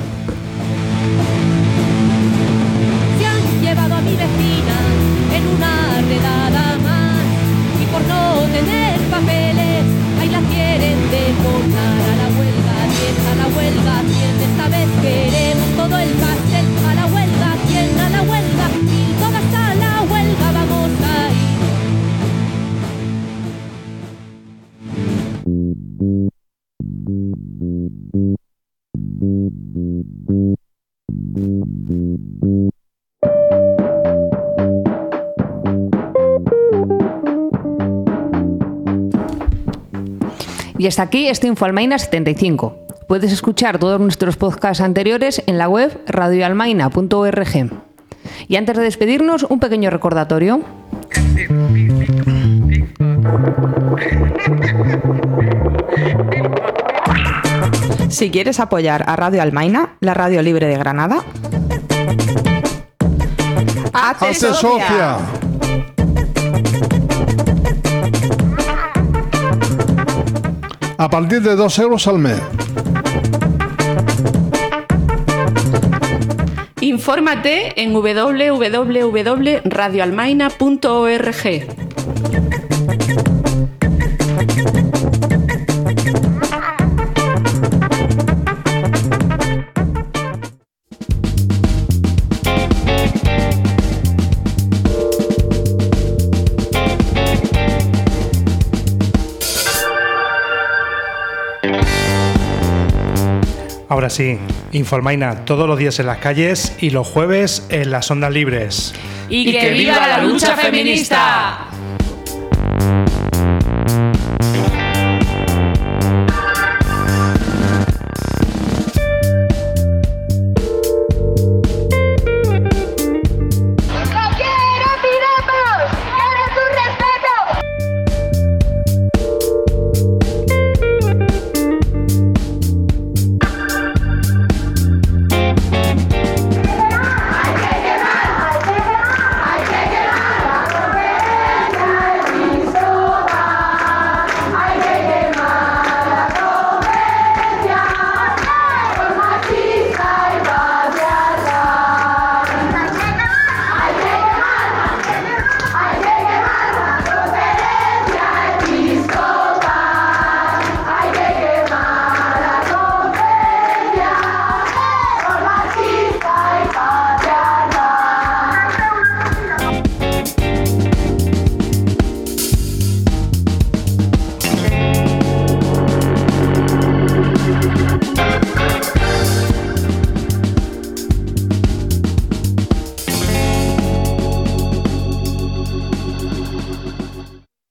Se han llevado a mi vecina en una redada más y por no tener papeles ahí la quieren deportar a la huelga. ¿Quién a la huelga? ¿Quién? Esta vez queremos todo el pastel. A la huelga, ¿quién? A la huelga y todas a la huelga vamos a ir. Y hasta aquí este Infoalmaina setenta y cinco. Puedes escuchar todos nuestros podcasts anteriores en la web radio almaina punto org. Y antes de despedirnos, un pequeño recordatorio. Si quieres apoyar a Radio Almaina, la radio libre de Granada, ¡hazte socia! A partir de dos euros al mes. Infórmate en doble u doble u doble punto radio almaina punto org. Ahora sí, Infoalmaina todos los días en las calles y los jueves en las ondas libres. ¡Y que viva la lucha feminista!